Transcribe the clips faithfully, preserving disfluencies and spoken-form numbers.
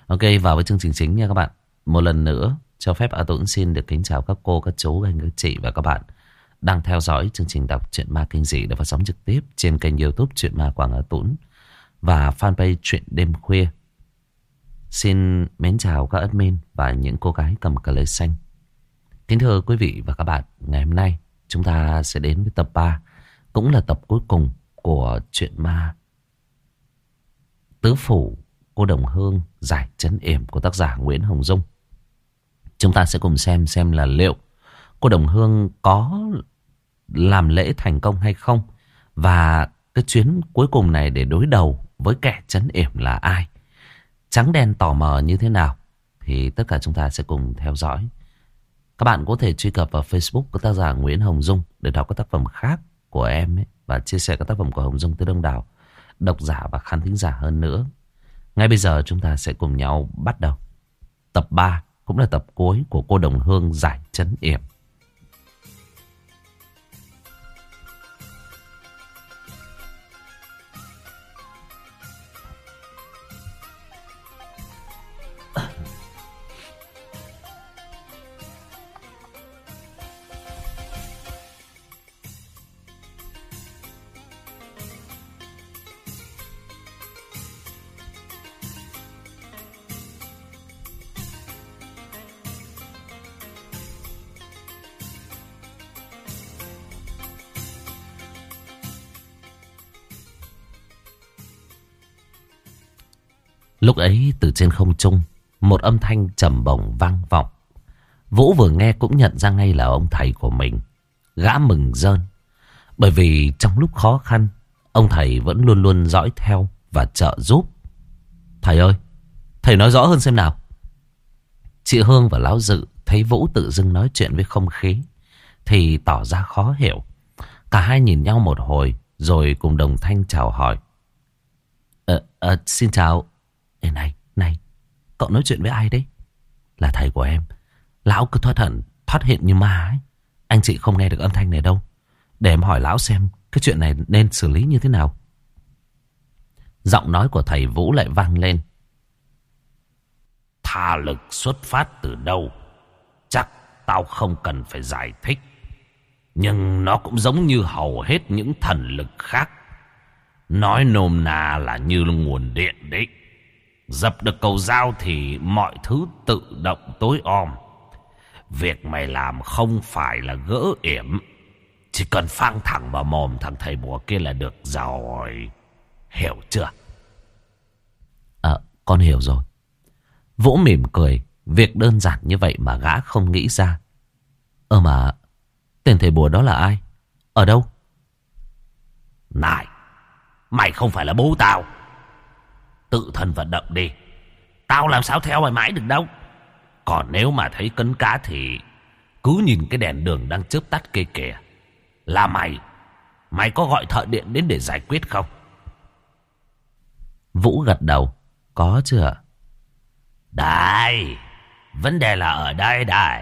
Ok, vào với chương trình chính nha các bạn. Một lần nữa, cho phép A Tuấn xin được kính chào các cô, các chú, các anh, các chị và các bạn đang theo dõi chương trình đọc truyện ma kinh dị được phát sóng trực tiếp trên kênh YouTube Truyện Ma Quảng A Tuấn và fanpage Truyện Đêm Khuya. Xin mến chào các admin và những cô gái cầm cờ lê xanh. Kính thưa quý vị và các bạn, ngày hôm nay chúng ta sẽ đến với tập ba, cũng là tập cuối cùng của truyện ma Tứ Phủ Cô Đồng Hương giải trấn yểm của tác giả Nguyễn Hồng Dung. Chúng ta sẽ cùng xem xem là liệu cô Đồng Hương có làm lễ thành công hay không, và cái chuyến cuối cùng này để đối đầu với kẻ trấn yểm là ai, trắng đen tò mò như thế nào, thì tất cả chúng ta sẽ cùng theo dõi. Các bạn có thể truy cập vào Facebook của tác giả Nguyễn Hồng Dung để đọc các tác phẩm khác của em ấy, và chia sẻ các tác phẩm của Hồng Dung tới đông đảo độc giả và khán thính giả hơn nữa. Ngay bây giờ chúng ta sẽ cùng nhau bắt đầu tập ba, cũng là tập cuối của cô Đồng Hương giải trấn yểm. Lúc ấy từ trên không trung, một âm thanh trầm bổng vang vọng. Vũ vừa nghe cũng nhận ra ngay là ông thầy của mình. Gã mừng rơn, bởi vì trong lúc khó khăn, ông thầy vẫn luôn luôn dõi theo và trợ giúp. Thầy ơi, thầy nói rõ hơn xem nào. Chị Hương và Lão Dự thấy Vũ tự dưng nói chuyện với không khí thì tỏ ra khó hiểu. Cả hai nhìn nhau một hồi rồi cùng đồng thanh chào hỏi. Ờ, ờ, xin chào. Ê này, này, cậu nói chuyện với ai đấy? Là thầy của em. Lão cứ thoát hẳn, thoát hiện như ma ấy. Anh chị không nghe được âm thanh này đâu. Để em hỏi lão xem cái chuyện này nên xử lý như thế nào. Giọng nói của thầy Vũ lại vang lên. Tha lực xuất phát từ đâu chắc tao không cần phải giải thích, nhưng nó cũng giống như hầu hết những thần lực khác. Nói nôm na là như nguồn điện đấy. Dập được cầu dao thì mọi thứ tự động tối om. Việc mày làm không phải là gỡ yểm, chỉ cần phang thẳng vào mồm thằng thầy bùa kia là được rồi. Hiểu chưa? À, con hiểu rồi. Vũ mỉm cười. Việc đơn giản như vậy mà gã không nghĩ ra. Ơ mà tên thầy bùa đó là ai? Ở đâu? Này, mày không phải là bố tao. Tự thân vận động đi. Tao làm sao theo mày mãi được đâu. Còn nếu mà thấy cấn cá thì cứ nhìn cái đèn đường đang chớp tắt kia kìa. Là mày Mày có gọi thợ điện đến để giải quyết không? Vũ gật đầu. Có chứ ạ. Đây, vấn đề là ở đây đây.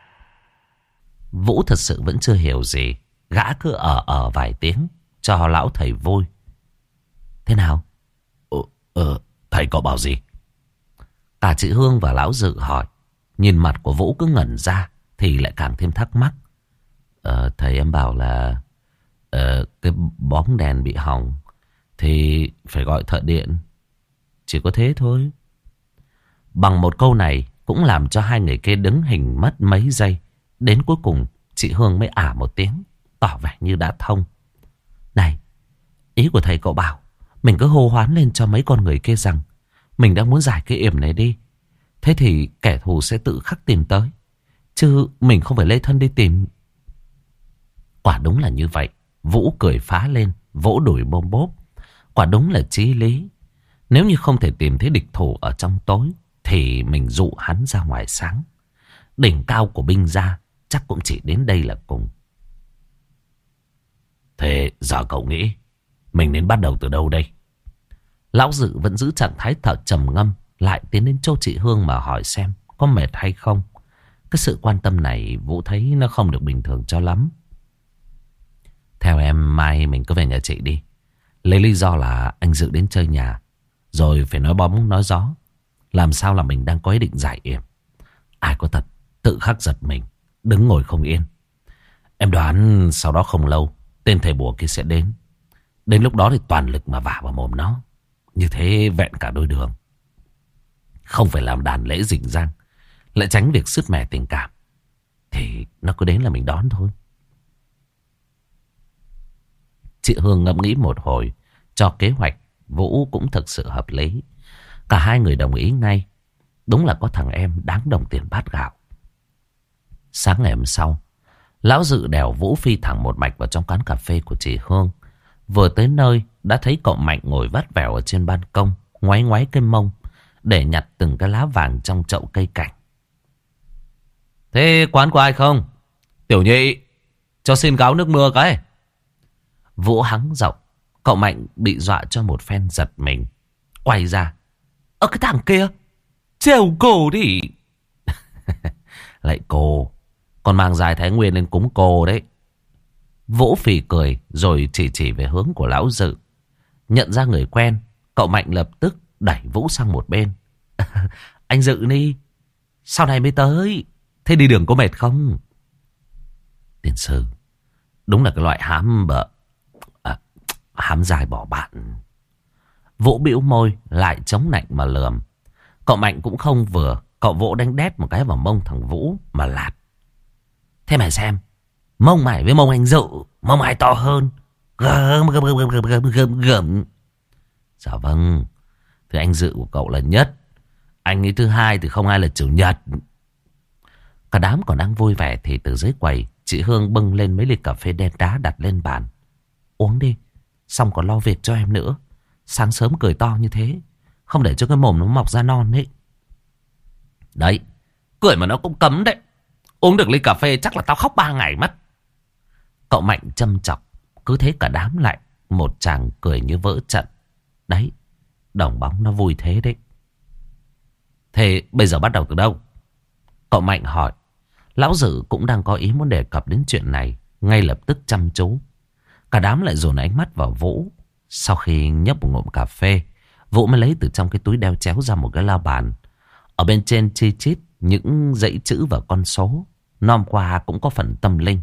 Vũ thật sự vẫn chưa hiểu gì. Gã cứ ở ở vài tiếng cho lão thầy vui. Thế nào? Ờ, ờ, thầy có bảo gì? Cả chị Hương và Lão Dự hỏi. Nhìn mặt của Vũ cứ ngẩn ra thì lại càng thêm thắc mắc. Ờ, thầy em bảo là ờ, cái bóng đèn bị hỏng thì phải gọi thợ điện. Chỉ có thế thôi. Bằng một câu này cũng làm cho hai người kia đứng hình mất mấy giây. Đến cuối cùng chị Hương mới ả một tiếng, tỏ vẻ như đã thông. Này, ý của thầy cậu bảo mình cứ hô hoán lên cho mấy con người kia rằng mình đang muốn giải cái yểm này đi. Thế thì kẻ thù sẽ tự khắc tìm tới, chứ mình không phải lê thân đi tìm. Quả đúng là như vậy. Vũ cười phá lên, vỗ đùi bôm bốp. Quả đúng là chí lý. Nếu như không thể tìm thấy địch thủ ở trong tối thì mình dụ hắn ra ngoài sáng. Đỉnh cao của binh gia chắc cũng chỉ đến đây là cùng. Thế giờ cậu nghĩ mình nên bắt đầu từ đâu đây? Lão Dự vẫn giữ trạng thái thở trầm ngâm, lại tiến đến chỗ chị Hương mà hỏi xem có mệt hay không. Cái sự quan tâm này Vũ thấy nó không được bình thường cho lắm. Theo em mai mình cứ về nhà chị đi. Lấy lý do là anh Dự đến chơi nhà, rồi phải nói bóng nói gió. Làm sao là mình đang có ý định giải yểm. Ai có thật tự khắc giật mình, đứng ngồi không yên. Em đoán sau đó không lâu tên thầy bùa kia sẽ đến. Đến lúc đó thì toàn lực mà vả vào mồm nó. Như thế vẹn cả đôi đường. Không phải làm đàn lễ rình rang, lại tránh việc sứt mẻ tình cảm, thì nó cứ đến là mình đón thôi. Chị Hương ngẫm nghĩ một hồi, cho kế hoạch Vũ cũng thực sự hợp lý. Cả hai người đồng ý ngay. Đúng là có thằng em đáng đồng tiền bát gạo. Sáng ngày hôm sau, lão Dự đèo Vũ phi thẳng một mạch vào trong quán cà phê của chị Hương. Vừa tới nơi đã thấy cậu Mạnh ngồi vắt vẻo ở trên ban công, ngoáy ngoáy cái mông để nhặt từng cái lá vàng trong chậu cây cảnh. Thế quán của ai không? Tiểu nhị, cho xin gáo nước mưa cái. Vũ hắng giọng. Cậu Mạnh bị dọa cho một phen giật mình, quay ra. Ơ cái thằng kia, trêu cô đi. Lại cô, còn mang dài Thái Nguyên lên cúng cô đấy. Vũ phì cười rồi chỉ chỉ về hướng của lão Dự. Nhận ra người quen, cậu Mạnh lập tức đẩy Vũ sang một bên. Anh Dự đi, sau này mới tới. Thế đi đường có mệt không? Tiền sư, đúng là cái loại hám bợ à, hám dài bỏ bạn. Vũ bĩu môi lại chống nạnh mà lườm. Cậu Mạnh cũng không vừa. Cậu Vũ đánh đét một cái vào mông thằng Vũ mà lạt. Thế mày xem, mông mày với mông anh Dự, mông ai to hơn? Gầm gầm gầm gầm gầm gầm gầm. Dạ vâng, thì anh Dự của cậu là nhất, anh ấy thứ hai thì không ai là chủ nhật. Cả đám còn đang vui vẻ thì từ dưới quầy chị Hương bưng lên mấy ly cà phê đen đá đặt lên bàn. Uống đi, xong còn lo việc cho em nữa. Sáng sớm cười to như thế, không để cho cái mồm nó mọc ra non ấy. Đấy, cười mà nó cũng cấm đấy. Uống được ly cà phê chắc là tao khóc ba ngày mất. Cậu Mạnh châm chọc. Cứ thế cả đám lại một chàng cười như vỡ trận. Đấy, đồng bóng nó vui thế đấy. Thế bây giờ bắt đầu từ đâu? Cậu Mạnh hỏi. Lão Dự cũng đang có ý muốn đề cập đến chuyện này, ngay lập tức chăm chú. Cả đám lại dồn ánh mắt vào Vũ. Sau khi nhấp một ngụm cà phê, Vũ mới lấy từ trong cái túi đeo chéo ra một cái la bàn. Ở bên trên chi chít những dãy chữ và con số. Nom qua cũng có phần tâm linh.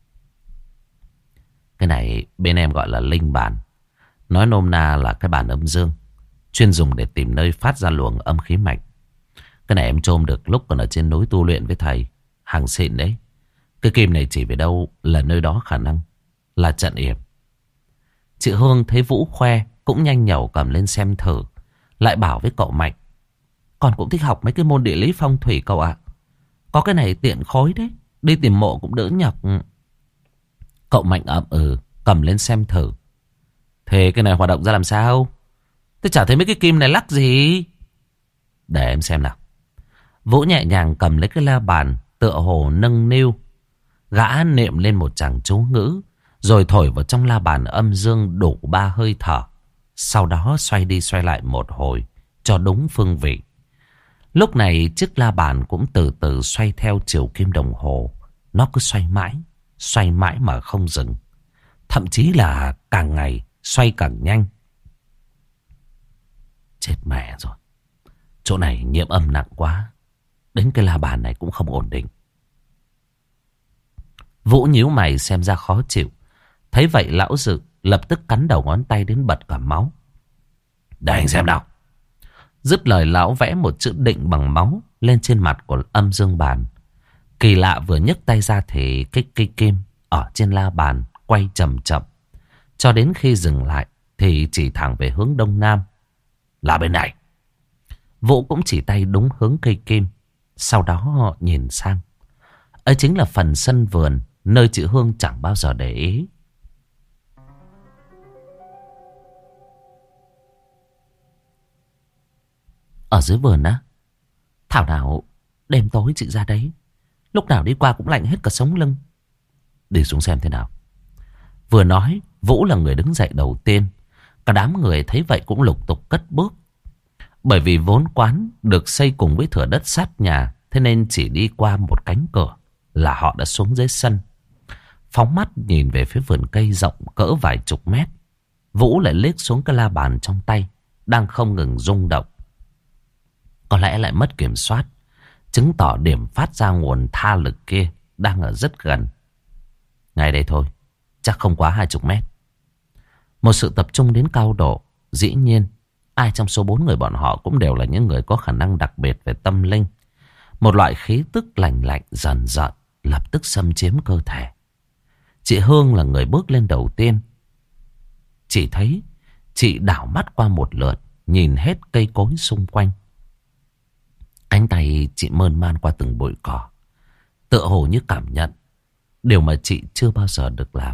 Cái này bên em gọi là linh bàn. Nói nôm na là cái bàn âm dương, chuyên dùng để tìm nơi phát ra luồng âm khí mạch. Cái này em chôm được lúc còn ở trên núi tu luyện với thầy. Hàng xịn đấy. Cái kim này chỉ về đâu là nơi đó khả năng là trận yểm. Chị Hương thấy Vũ khoe cũng nhanh nhẩu cầm lên xem thử. Lại bảo với cậu Mạnh. Con cũng thích học mấy cái môn địa lý phong thủy cậu ạ. Có cái này tiện khối đấy. Đi tìm mộ cũng đỡ nhọc. Cậu Mạnh ậm ừ cầm lên xem thử. Thế cái này hoạt động ra làm sao? Thế chả thấy mấy cái kim này lắc gì. Để em xem nào. Vũ nhẹ nhàng cầm lấy cái la bàn, tựa hồ nâng niu. Gã niệm lên một tràng chú ngữ, rồi thổi vào trong la bàn âm dương đủ ba hơi thở. Sau đó xoay đi xoay lại một hồi, cho đúng phương vị. Lúc này chiếc la bàn cũng từ từ xoay theo chiều kim đồng hồ. Nó cứ xoay mãi, xoay mãi mà không dừng. Thậm chí là càng ngày xoay càng nhanh. Chết mẹ rồi. Chỗ này nhiễm âm nặng quá. Đến cái la bàn này cũng không ổn định. Vũ nhíu mày xem ra khó chịu. Thấy vậy lão Dự lập tức cắn đầu ngón tay đến bật cả máu. Để anh xem nào. Dứt lời lão vẽ một chữ định bằng máu lên trên mặt của âm dương bàn. Kỳ lạ vừa nhấc tay ra thì cái cây kim ở trên la bàn quay chậm chậm. Cho đến khi dừng lại thì chỉ thẳng về hướng đông nam. Là bên này. Vũ cũng chỉ tay đúng hướng cây kim. Sau đó họ nhìn sang. Ấy chính là phần sân vườn nơi chị Hương chẳng bao giờ để ý. Ở dưới vườn á? Thảo nào đêm tối chị ra đấy. Lúc nào đi qua cũng lạnh hết cả sống lưng. Đi xuống xem thế nào. Vừa nói, Vũ là người đứng dậy đầu tiên. Cả đám người thấy vậy cũng lục tục cất bước. Bởi vì vốn quán được xây cùng với thửa đất sát nhà, thế nên chỉ đi qua một cánh cửa là họ đã xuống dưới sân. Phóng mắt nhìn về phía vườn cây rộng cỡ vài chục mét. Vũ lại liếc xuống cái la bàn trong tay, đang không ngừng rung động. có lẽ lại mất kiểm soát, chứng tỏ điểm phát ra nguồn tha lực kia đang ở rất gần. Ngay đây thôi, chắc không quá hai chục mét. Một sự tập trung đến cao độ. Dĩ nhiên, ai trong số bốn người bọn họ cũng đều là những người có khả năng đặc biệt về tâm linh. Một loại khí tức lạnh lạnh dần dần lập tức xâm chiếm cơ thể. Chị Hương là người bước lên đầu tiên. Chị thấy, chị đảo mắt qua một lượt, nhìn hết cây cối xung quanh. Cánh tay chị mơn man qua từng bụi cỏ, tựa hồ như cảm nhận điều mà chị chưa bao giờ được làm.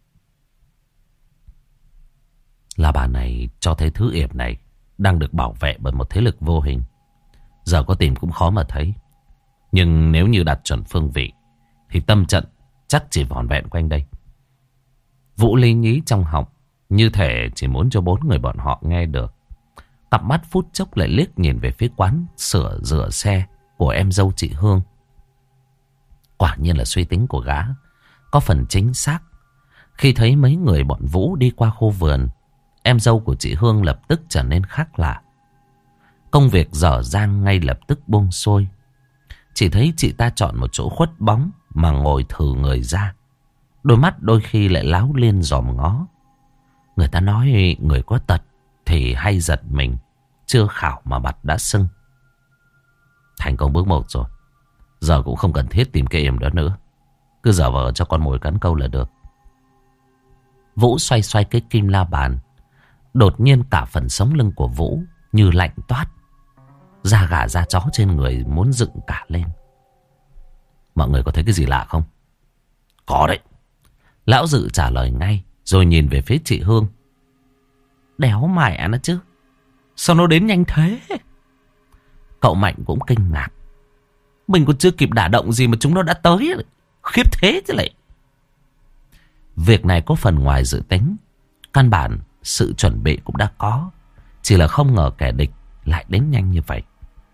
Là bà này cho thấy thứ yểm này đang được bảo vệ bởi một thế lực vô hình. Giờ có tìm cũng khó mà thấy. Nhưng nếu như đặt chuẩn phương vị thì tâm trận chắc chỉ vỏn vẹn quanh đây. Vũ lý nhí trong họng, như thể chỉ muốn cho bốn người bọn họ nghe được. Cặp mắt phút chốc lại liếc nhìn về phía quán sửa rửa xe của em dâu chị Hương. Quả nhiên là suy tính của gã có phần chính xác. Khi thấy mấy người bọn Vũ đi qua khu vườn, em dâu của chị Hương lập tức trở nên khác lạ. Công việc dở dang ngay lập tức buông xuôi. Chỉ thấy chị ta chọn một chỗ khuất bóng mà ngồi thử người ra. Đôi mắt đôi khi lại láo liên dòm ngó. Người ta nói người có tật thì hay giật mình, chưa khảo mà mặt đã sưng. Thành công bước một rồi. Giờ cũng không cần thiết tìm cái yểm đó nữa. Cứ giả vờ cho con mồi cắn câu là được. Vũ xoay xoay cái kim la bàn. Đột nhiên cả phần sống lưng của Vũ như lạnh toát. Da gà da chó trên người muốn dựng cả lên. Mọi người có thấy cái gì lạ không? Có đấy. Lão Dự trả lời ngay, rồi nhìn về phía chị Hương. Đéo mẹ nó chứ, sao nó đến nhanh thế? Cậu Mạnh cũng kinh ngạc. Mình còn chưa kịp đả động gì mà chúng nó đã tới. Khiếp thế chứ lại. Việc này có phần ngoài dự tính. Căn bản sự chuẩn bị cũng đã có, chỉ là không ngờ kẻ địch lại đến nhanh như vậy.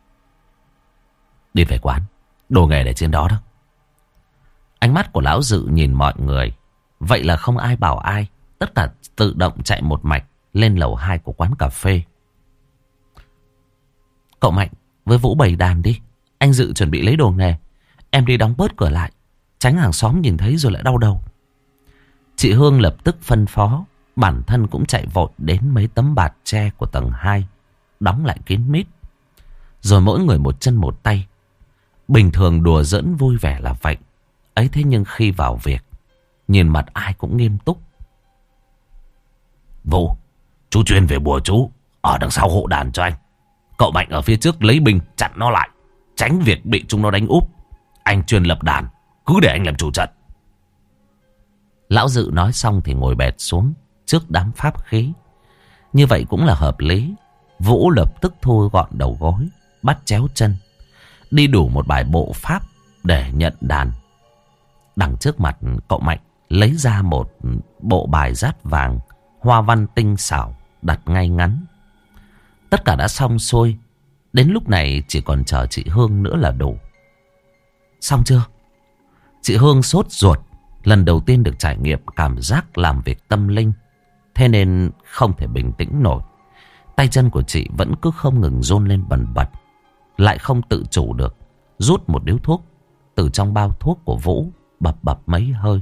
Đi về quán, đồ nghề để trên đó đó. Ánh mắt của lão Dự nhìn mọi người. Vậy là không ai bảo ai. Tất cả tự động chạy một mạch lên lầu hai của quán cà phê. Cậu Mạnh với Vũ bày đàn đi. Anh Dự chuẩn bị lấy đồ nghề. Em đi đóng bớt cửa lại, tránh hàng xóm nhìn thấy rồi lại đau đầu. Chị Hương lập tức phân phó. Bản thân cũng chạy vội đến mấy tấm bạt tre của tầng hai, đóng lại kín mít. Rồi mỗi người một chân một tay. Bình thường đùa giỡn vui vẻ là vậy. Ấy thế nhưng khi vào việc, nhìn mặt ai cũng nghiêm túc. Vũ, chú chuyên về bùa chú, ở đằng sau hộ đàn cho anh. Cậu Mạnh ở phía trước lấy binh chặn nó lại, tránh việc bị chúng nó đánh úp. Anh chuyên lập đàn, cứ để anh làm chủ trận. Lão Dự nói xong thì ngồi bệt xuống trước đám pháp khí. Như vậy cũng là hợp lý. Vũ lập tức thu gọn đầu gối, bắt chéo chân, đi đủ một bài bộ pháp để nhận đàn. Đằng trước mặt cậu Mạnh lấy ra một bộ bài rát vàng, hoa văn tinh xảo, đặt ngay ngắn. Tất cả đã xong xuôi. Đến lúc này chỉ còn chờ chị Hương nữa là đủ. Xong chưa? Chị Hương sốt ruột. Lần đầu tiên được trải nghiệm cảm giác làm việc tâm linh, thế nên không thể bình tĩnh nổi. Tay chân của chị vẫn cứ không ngừng run lên bần bật. Lại không tự chủ được, rút một điếu thuốc từ trong bao thuốc của Vũ, bập bập mấy hơi.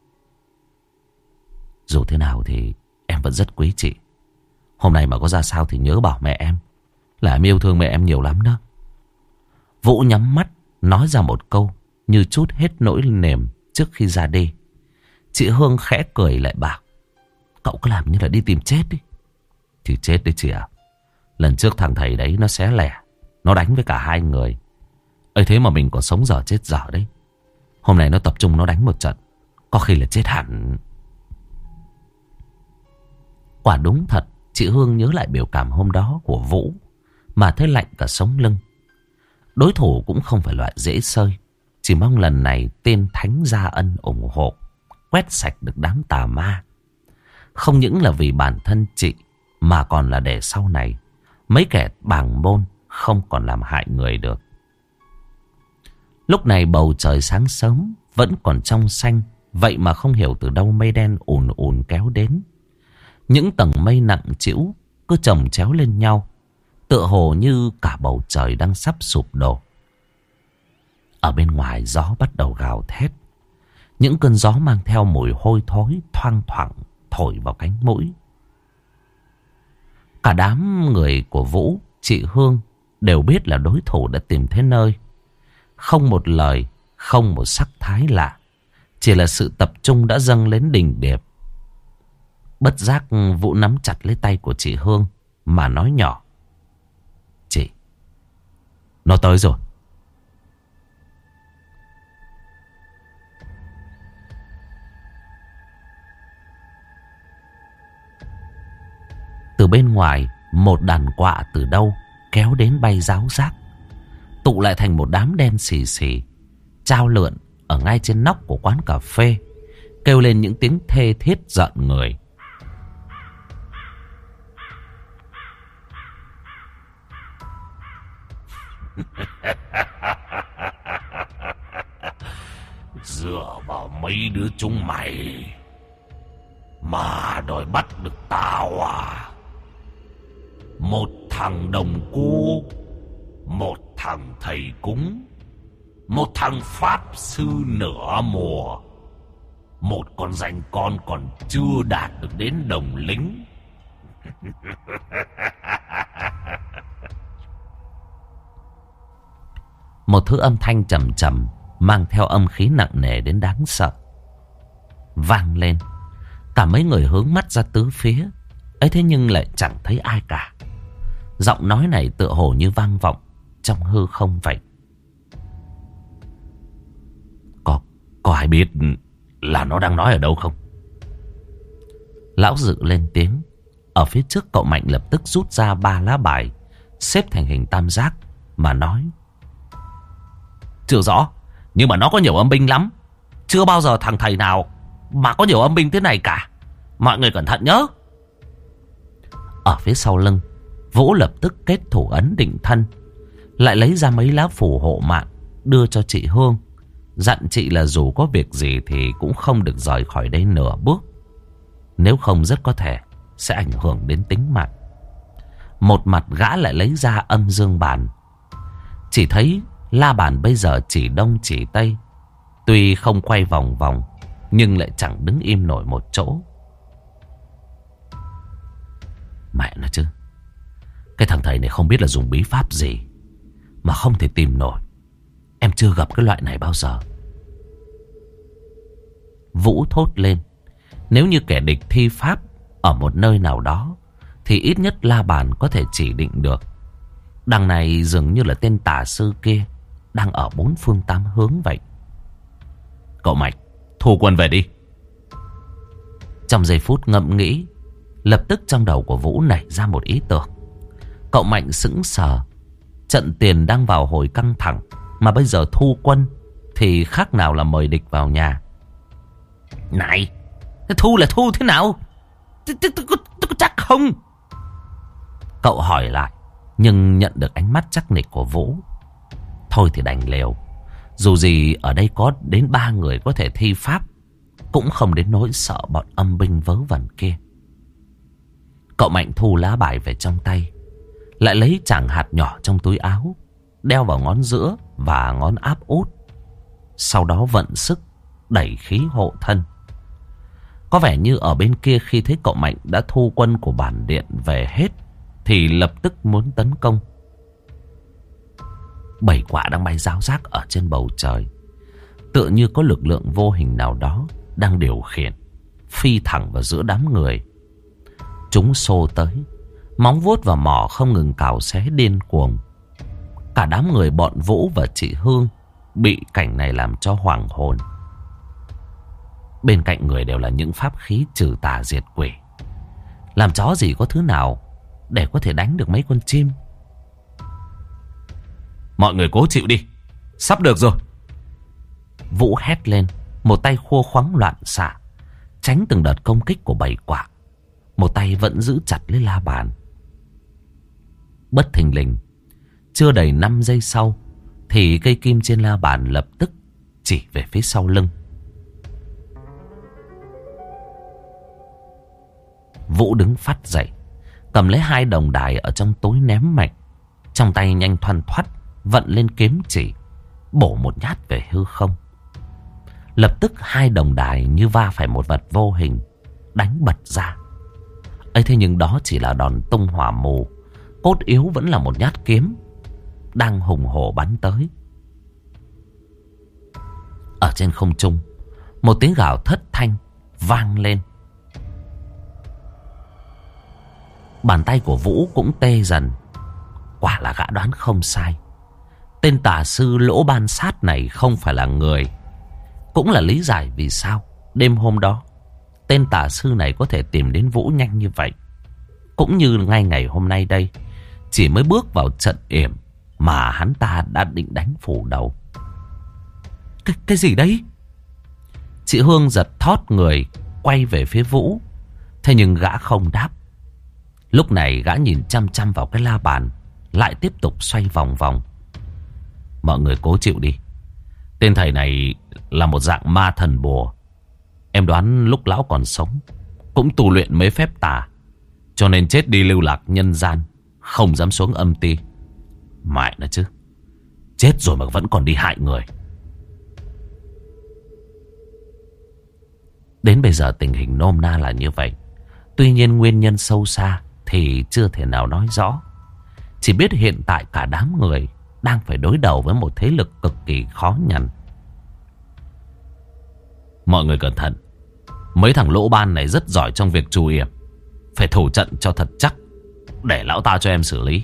Dù thế nào thì em vẫn rất quý chị. Hôm nay mà có ra sao thì nhớ bảo mẹ em là em yêu thương mẹ em nhiều lắm đó. Vũ nhắm mắt nói ra một câu như trút hết nỗi niềm trước khi ra đi. Chị Hương khẽ cười lại bảo: Cậu cứ làm như là đi tìm chết đi. Thì chết đấy chị ạ. Lần trước thằng thầy đấy nó xé lẻ, nó đánh với cả hai người. ấy thế mà mình còn sống dở chết dở đấy. Hôm nay nó tập trung nó đánh một trận, có khi là chết hẳn. Quả đúng thật. Chị Hương nhớ lại biểu cảm hôm đó của Vũ mà thấy lạnh cả sống lưng. Đối thủ cũng không phải loại dễ sơi. Chỉ mong lần này tên Thánh Gia Ân ủng hộ, quét sạch được đám tà ma. Không những là vì bản thân chị, mà còn là để sau này mấy kẻ bàng môn không còn làm hại người được. Lúc này bầu trời sáng sớm vẫn còn trong xanh. Vậy mà không hiểu từ đâu mây đen ùn ùn kéo đến. Những tầng mây nặng trĩu cứ chồng chéo lên nhau, Tựa hồ như cả bầu trời đang sắp sụp đổ. Ở bên ngoài gió bắt đầu gào thét. Những cơn gió mang theo mùi hôi thối thoang thoảng thổi vào cánh mũi. Cả đám người của Vũ, chị Hương đều biết là đối thủ đã tìm thấy nơi. Không một lời, không một sắc thái lạ. Chỉ là sự tập trung đã dâng lên đỉnh điểm. Bất giác Vũ nắm chặt lấy tay của chị Hương mà nói nhỏ. Chị, nó tới rồi. Từ bên ngoài, một đàn quạ từ đâu kéo đến bay ráo rác, tụ lại thành một đám đen xì xì, trao lượn ở ngay trên nóc của quán cà phê, kêu lên những tiếng thê thiết giận người. Dựa vào mấy đứa chúng mày mà đòi bắt được tao à? Một thằng đồng cô, một thằng thầy cúng, một thằng pháp sư nửa mùa, một con danh con còn chưa đạt được đến đồng lính. Một thứ âm thanh trầm trầm mang theo âm khí nặng nề đến đáng sợ vang lên. Cả mấy người hướng mắt ra tứ phía ấy, thế nhưng lại chẳng thấy ai cả. Giọng nói này tựa hồ như vang vọng trong hư không vậy. Có, có ai biết là nó đang nói ở đâu không? Lão Dự lên tiếng. Ở phía trước cậu Mạnh lập tức rút ra ba lá bài xếp thành hình tam giác mà nói. Chưa rõ, nhưng mà nó có nhiều âm binh lắm. Chưa bao giờ thằng thầy nào mà có nhiều âm binh thế này cả. Mọi người cẩn thận nhớ. Ở phía sau lưng, Vũ lập tức kết thủ ấn định thân, lại lấy ra mấy lá phù hộ mạng đưa cho chị Hương, dặn chị là dù có việc gì thì cũng không được rời khỏi đây nửa bước, nếu không rất có thể sẽ ảnh hưởng đến tính mạng. Một mặt gã lại lấy ra âm dương bàn. Chỉ thấy la bàn bây giờ chỉ đông chỉ tây, tuy không quay vòng vòng nhưng lại chẳng đứng im nổi một chỗ. Mẹ nó chứ, cái thằng thầy này không biết là dùng bí pháp gì mà không thể tìm nổi. Em chưa gặp cái loại này bao giờ. Vũ thốt lên. Nếu như kẻ địch thi pháp ở một nơi nào đó thì ít nhất la bàn có thể chỉ định được. Đằng này dường như là tên tà sư kia đang ở bốn phương tám hướng vậy. Cậu Mạch, thu quân về đi. Trong giây phút ngẫm nghĩ, lập tức trong đầu của Vũ nảy ra một ý tưởng. Cậu Mạnh sững sờ. Trận tiền đang vào hồi căng thẳng, mà bây giờ thu quân thì khác nào là mời địch vào nhà. Này, thu là thu thế nào? Tôi có chắc không? Cậu hỏi lại, nhưng nhận được ánh mắt chắc nịch của Vũ. Thôi thì đành liều. Dù gì ở đây có đến ba người có thể thi pháp, cũng không đến nỗi sợ bọn âm binh vớ vẩn kia. Cậu Mạnh thu lá bài về trong tay, lại lấy chảng hạt nhỏ trong túi áo, đeo vào ngón giữa và ngón áp út. Sau đó vận sức đẩy khí hộ thân. Có vẻ như ở bên kia khi thấy cậu Mạnh đã thu quân của bản điện về hết thì lập tức muốn tấn công. Bảy quả đang bay ráo rác ở trên bầu trời, tựa như có lực lượng vô hình nào đó đang điều khiển, phi thẳng vào giữa đám người. Chúng xô tới, móng vuốt và mỏ không ngừng cào xé điên cuồng. Cả đám người bọn Vũ và chị Hương bị cảnh này làm cho hoảng hồn. Bên cạnh người đều là những pháp khí trừ tà diệt quỷ. Làm chó gì có thứ nào để có thể đánh được mấy con chim. Mọi người cố chịu đi, sắp được rồi. Vũ hét lên, một tay khua khoắng loạn xạ, tránh từng đợt công kích của bảy quả. Một tay vẫn giữ chặt lấy la bàn. Bất thình lình, chưa đầy năm giây sau thì cây kim trên la bàn lập tức chỉ về phía sau lưng. Vũ đứng phắt dậy, cầm lấy hai đồng đài ở trong túi ném mạnh. Trong tay nhanh thoăn thoắt vận lên kiếm chỉ, bổ một nhát về hư không. Lập tức hai đồng đài như va phải một vật vô hình, đánh bật ra. ấy thế nhưng đó chỉ là đòn tung hỏa mù, cốt yếu vẫn là một nhát kiếm đang hùng hổ bắn tới. Ở trên không trung, một tiếng gào thất thanh vang lên. Bàn tay của Vũ cũng tê dần. Quả là gã đoán không sai. Tên tà sư Lỗ Ban Sát này không phải là người. Cũng là lý giải vì sao đêm hôm đó tên tà sư này có thể tìm đến Vũ nhanh như vậy. Cũng như ngay ngày hôm nay đây, chỉ mới bước vào trận yểm mà hắn ta đã định đánh phủ đầu. Cái, cái gì đấy? Chị Hương giật thót người, quay về phía Vũ. Thế nhưng gã không đáp. Lúc này gã nhìn chăm chăm vào cái la bàn, lại tiếp tục xoay vòng vòng. Mọi người cố chịu đi. Tên thầy này là một dạng ma thần bùa. Em đoán lúc lão còn sống cũng tu luyện mấy phép tà, cho nên chết đi lưu lạc nhân gian, không dám xuống âm ti. Mẹ nó chứ, chết rồi mà vẫn còn đi hại người. Đến bây giờ tình hình nôm na là như vậy. Tuy nhiên nguyên nhân sâu xa thì chưa thể nào nói rõ. Chỉ biết hiện tại cả đám người đang phải đối đầu với một thế lực cực kỳ khó nhằn. Mọi người cẩn thận. Mấy thằng Lỗ Ban này rất giỏi trong việc trù yểm. Phải thủ trận cho thật chắc, để lão ta cho em xử lý.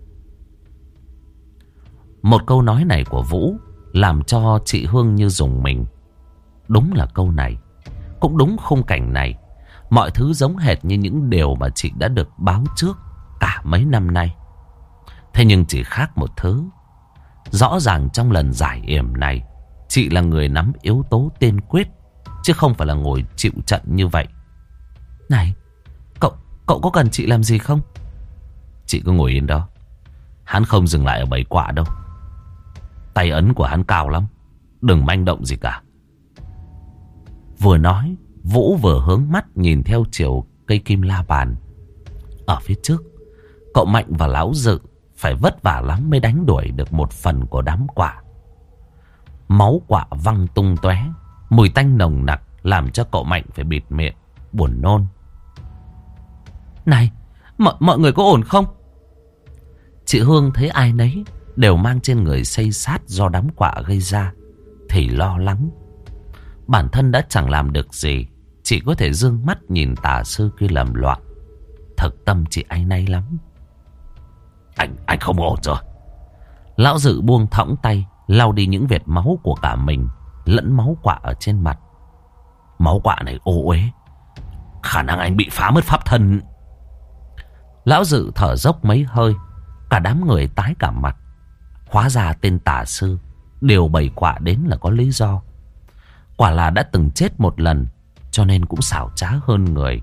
Một câu nói này của Vũ làm cho chị Hương như rùng mình. Đúng là câu này, cũng đúng khung cảnh này. Mọi thứ giống hệt như những điều mà chị đã được báo trước cả mấy năm nay. Thế nhưng chỉ khác một thứ. Rõ ràng trong lần giải yểm này, chị là người nắm yếu tố tiên quyết, chứ không phải là ngồi chịu trận như vậy. Này, cậu, cậu có cần chị làm gì không? Chị cứ ngồi yên đó. Hắn không dừng lại ở bảy quạ đâu. Tay ấn của hắn cao lắm, đừng manh động gì cả. Vừa nói, Vũ vừa hướng mắt nhìn theo chiều cây kim la bàn. Ở phía trước, cậu Mạnh và Lão Dự phải vất vả lắm mới đánh đuổi được một phần của đám quả. Máu quả văng tung tóe, mùi tanh nồng nặc làm cho cậu Mạnh phải bịt miệng, buồn nôn. Này, mọi, mọi người có ổn không? Chị Hương thấy ai nấy đều mang trên người xây sát do đám quả gây ra thì lo lắng. Bản thân đã chẳng làm được gì, chỉ có thể dương mắt nhìn tà sư kia lầm loạn. Thực tâm chị áy náy lắm. Anh, anh không ổn rồi. Lão Dự buông thõng tay, lau đi những vệt máu của cả mình lẫn máu quạ ở trên mặt. Máu quạ này ô uế, khả năng anh bị phá mất pháp thân. Lão Dự thở dốc mấy hơi, cả đám người tái cả mặt. Hóa ra tên tà sư điều bày quạ đến là có lý do. Quả là đã từng chết một lần, cho nên cũng xảo trá hơn người.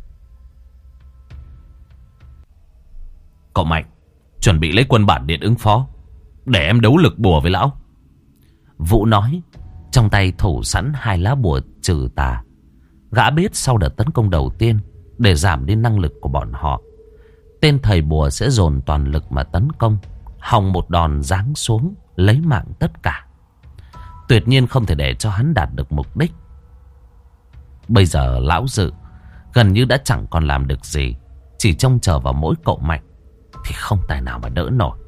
Cậu Mạnh, chuẩn bị lấy quân bản điện ứng phó, để em đấu lực bùa với lão. Vũ nói, trong tay thủ sẵn hai lá bùa trừ tà. Gã biết sau đợt tấn công đầu tiên, để giảm đi năng lực của bọn họ, tên thầy bùa sẽ dồn toàn lực mà tấn công, hòng một đòn giáng xuống lấy mạng tất cả. Tuyệt nhiên không thể để cho hắn đạt được mục đích. Bây giờ Lão Dự gần như đã chẳng còn làm được gì, chỉ trông chờ vào mỗi cậu Mạnh thì không tài nào mà đỡ nổi.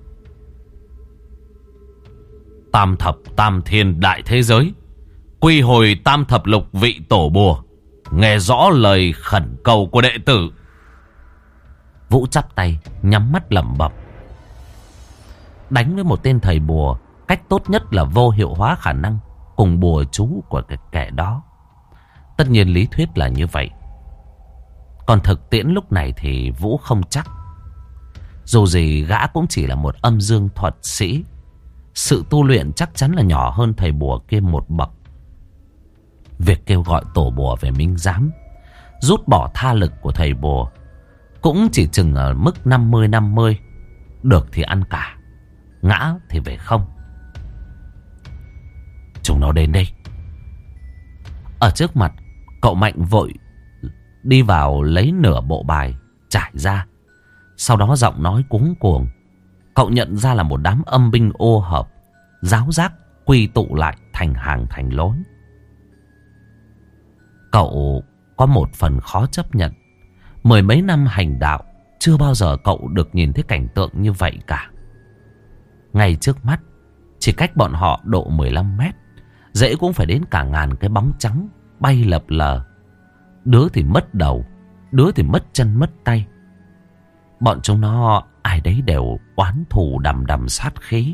Tam thập tam thiên đại thế giới, quy hồi tam thập lục vị tổ bùa, nghe rõ lời khẩn cầu của đệ tử. Vũ chắp tay nhắm mắt lẩm bẩm. Đánh với một tên thầy bùa, cách tốt nhất là vô hiệu hóa khả năng cùng bùa chú của cái kẻ đó. Tất nhiên lý thuyết là như vậy, còn thực tiễn lúc này thì Vũ không chắc. Dù gì gã cũng chỉ là một âm dương thuật sĩ, sự tu luyện chắc chắn là nhỏ hơn thầy bùa kia một bậc. Việc kêu gọi tổ bùa về minh giám, rút bỏ tha lực của thầy bùa, cũng chỉ chừng ở mức năm mươi năm mươi. Được thì ăn cả, ngã thì về không. Chúng nó đến đây. Ở trước mặt, cậu Mạnh vội đi vào lấy nửa bộ bài trải ra. Sau đó giọng nói cuống cuồng. Cậu nhận ra là một đám âm binh ô hợp, ráo rác quy tụ lại thành hàng thành lối. Cậu có một phần khó chấp nhận. Mười mấy năm hành đạo, chưa bao giờ cậu được nhìn thấy cảnh tượng như vậy cả. Ngay trước mắt, chỉ cách bọn họ độ mười lăm mét, dễ cũng phải đến cả ngàn cái bóng trắng bay lập lờ. Đứa thì mất đầu, đứa thì mất chân mất tay. Bọn chúng nó ai đấy đều oán thù đầm đầm sát khí.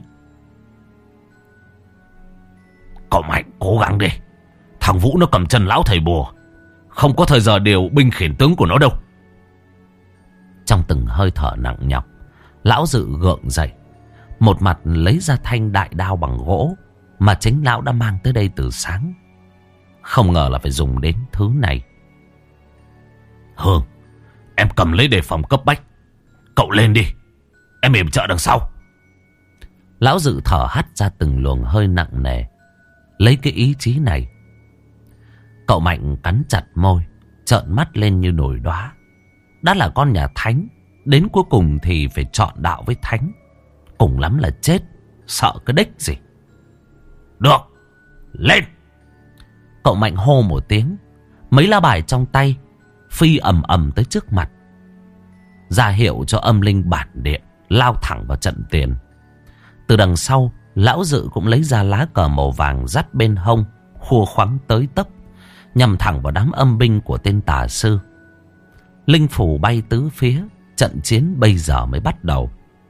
Cậu Mạnh cố gắng đi. Thằng Vũ nó cầm chân lão thầy bùa, không có thời giờ điều binh khiển tướng của nó đâu. Trong từng hơi thở nặng nhọc, lão Dự gượng dậy, một mặt lấy ra thanh đại đao bằng gỗ mà chính lão đã mang tới đây từ sáng. Không ngờ là phải dùng đến thứ này. Hương, em cầm lấy đề phòng cấp bách. Cậu lên đi, em yểm trợ đằng sau. Lão Dự thở hắt ra từng luồng hơi nặng nề, lấy cái ý chí này. Cậu Mạnh cắn chặt môi, trợn mắt lên như nổi đóa. Đã là con nhà thánh, đến cuối cùng thì phải chọn đạo với thánh. Cùng lắm là chết, sợ cái đếch gì. Được, lên. Cậu Mạnh hô một tiếng, mấy lá bài trong tay phi ầm ầm tới trước mặt, ra hiệu cho âm linh bản địa lao thẳng vào trận tiền. Từ đằng sau, lão Dự cũng lấy ra lá cờ màu vàng dắt bên hông, khua khoắng tới tấp, nhằm thẳng vào đám âm binh của tên tà sư. Linh phủ bay tứ phía, trận chiến bây giờ mới bắt đầu.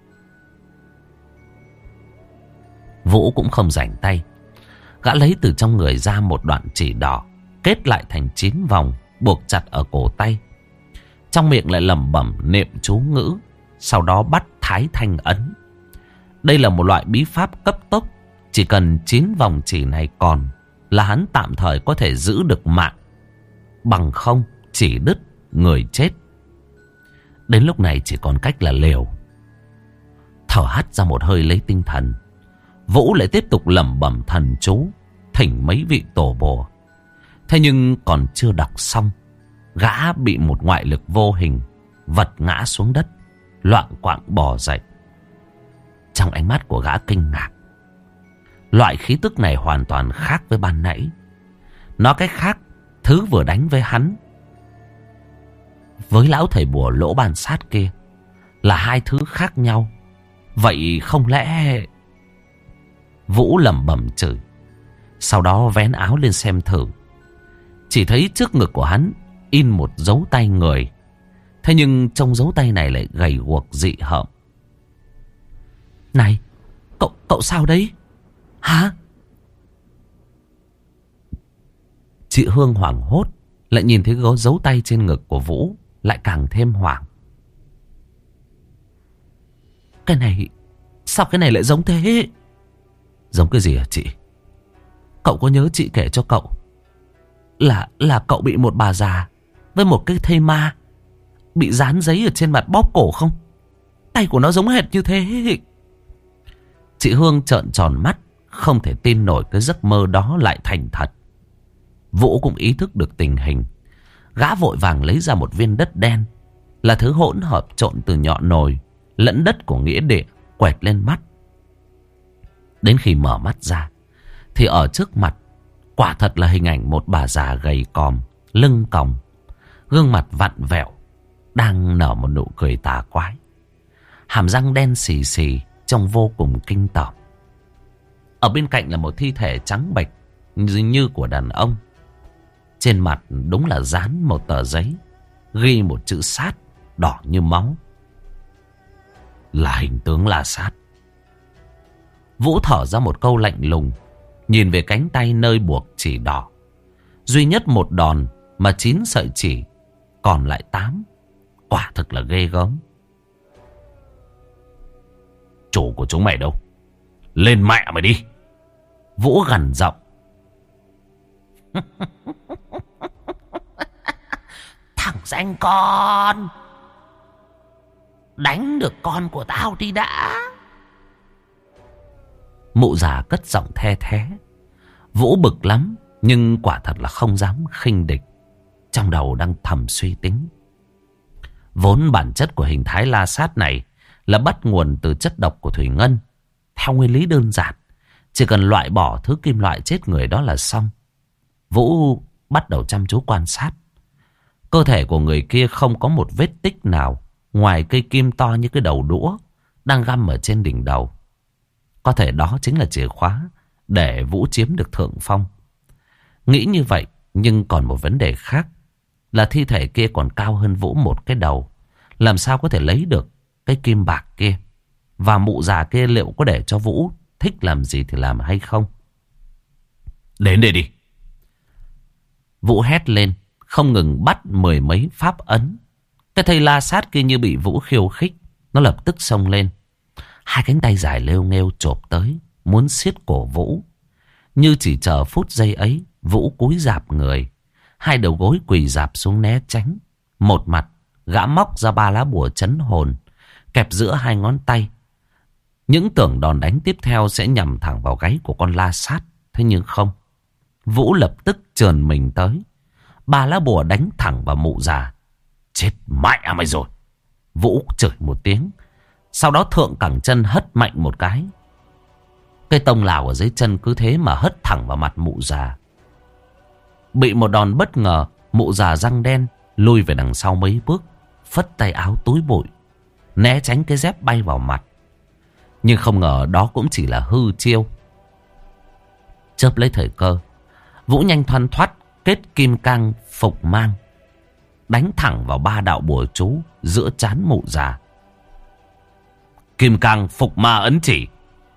Vũ cũng không rảnh tay. Gã lấy từ trong người ra một đoạn chỉ đỏ, kết lại thành chín vòng, buộc chặt ở cổ tay. Trong miệng lại lẩm bẩm niệm chú ngữ, sau đó bắt thái thanh ấn. Đây là một loại bí pháp cấp tốc, chỉ cần chín vòng chỉ này còn là hắn tạm thời có thể giữ được mạng. Bằng không chỉ đứt người chết. Đến lúc này chỉ còn cách là liều. Thở hắt ra một hơi lấy tinh thần, Vũ lại tiếp tục lẩm bẩm thần chú, thỉnh mấy vị tổ bồ. Thế nhưng còn chưa đọc xong, gã bị một ngoại lực vô hình vật ngã xuống đất, loạng quạng bò dậy. Trong ánh mắt của gã kinh ngạc. Loại khí tức này hoàn toàn khác với ban nãy. Nói cách khác, thứ vừa đánh với hắn, với lão thầy bùa lỗ ban sát kia, là hai thứ khác nhau. Vậy không lẽ... Vũ lẩm bẩm chửi, sau đó vén áo lên xem thử. Chỉ thấy trước ngực của hắn in một dấu tay người. Thế nhưng trong dấu tay này lại gầy guộc dị hợm. Này, cậu, cậu sao đấy? Hả? Chị Hương hoảng hốt, lại nhìn thấy gấu dấu tay trên ngực của Vũ, lại càng thêm hoảng. Cái này, sao cái này lại giống thế? Giống cái gì hả chị? Cậu có nhớ chị kể cho cậu Là là cậu bị một bà già với một cái thây ma bị dán giấy ở trên mặt bóp cổ không? Tay của nó giống hệt như thế. Chị Hương trợn tròn mắt, không thể tin nổi cái giấc mơ đó lại thành thật. Vũ cũng ý thức được tình hình. Gã vội vàng lấy ra một viên đất đen, là thứ hỗn hợp trộn từ nhọn nồi lẫn đất của nghĩa địa, quẹt lên mắt. Đến khi mở mắt ra thì ở trước mặt quả thật là hình ảnh một bà già gầy còm, lưng còng, gương mặt vặn vẹo, đang nở một nụ cười tà quái. Hàm răng đen xì xì, trông vô cùng kinh tởm. Ở bên cạnh là một thi thể trắng bệch như của đàn ông. Trên mặt đúng là dán một tờ giấy, ghi một chữ sát đỏ như máu. Là hình tướng La Sát. Vũ thở ra một câu lạnh lùng, nhìn về cánh tay nơi buộc chỉ đỏ. Duy nhất một đòn mà chín sợi chỉ, còn lại tám. Quả thực là ghê gớm. Chủ của chúng mày đâu? Lên mẹ mày đi! Vũ gằn giọng. Thằng danh con, đánh được con của tao đi đã. Mụ già cất giọng the thé. Vũ bực lắm, nhưng quả thật là không dám khinh địch. Trong đầu đang thầm suy tính. Vốn bản chất của hình thái La Sát này là bắt nguồn từ chất độc của thủy ngân. Theo nguyên lý đơn giản, chỉ cần loại bỏ thứ kim loại chết người đó là xong. Vũ bắt đầu chăm chú quan sát. Cơ thể của người kia không có một vết tích nào ngoài cây kim to như cái đầu đũa đang găm ở trên đỉnh đầu. Có thể đó chính là chìa khóa để Vũ chiếm được thượng phong. Nghĩ như vậy, nhưng còn một vấn đề khác là thi thể kia còn cao hơn Vũ một cái đầu. Làm sao có thể lấy được cái kim bạc kia? Và mụ già kia liệu có để cho Vũ thích làm gì thì làm hay không? Đến đây đi. Vũ hét lên, không ngừng bắt mười mấy pháp ấn. Cái thầy la sát kia như bị Vũ khiêu khích, nó lập tức xông lên. Hai cánh tay dài lêu nghêu chộp tới, muốn siết cổ Vũ. Như chỉ chờ phút giây ấy, Vũ cúi rạp người, hai đầu gối quỳ rạp xuống né tránh. Một mặt, gã móc ra ba lá bùa trấn hồn, kẹp giữa hai ngón tay. Những tưởng đòn đánh tiếp theo sẽ nhằm thẳng vào gáy của con la sát. Thế nhưng không. Vũ lập tức trườn mình tới. Ba lá bùa đánh thẳng vào mụ già. Chết mẹ mày rồi. Vũ chửi một tiếng. Sau đó thượng cẳng chân hất mạnh một cái. Cây tông lào ở dưới chân cứ thế mà hất thẳng vào mặt mụ già. Bị một đòn bất ngờ, mụ già răng đen lùi về đằng sau mấy bước, phất tay áo túi bụi, né tránh cái dép bay vào mặt. Nhưng không ngờ đó cũng chỉ là hư chiêu. Chớp lấy thời cơ, Vũ nhanh thoăn thoắt kết kim cang phục mang, đánh thẳng vào ba đạo bùa chú giữa trán mụ già. Kim cang phục ma ấn chỉ.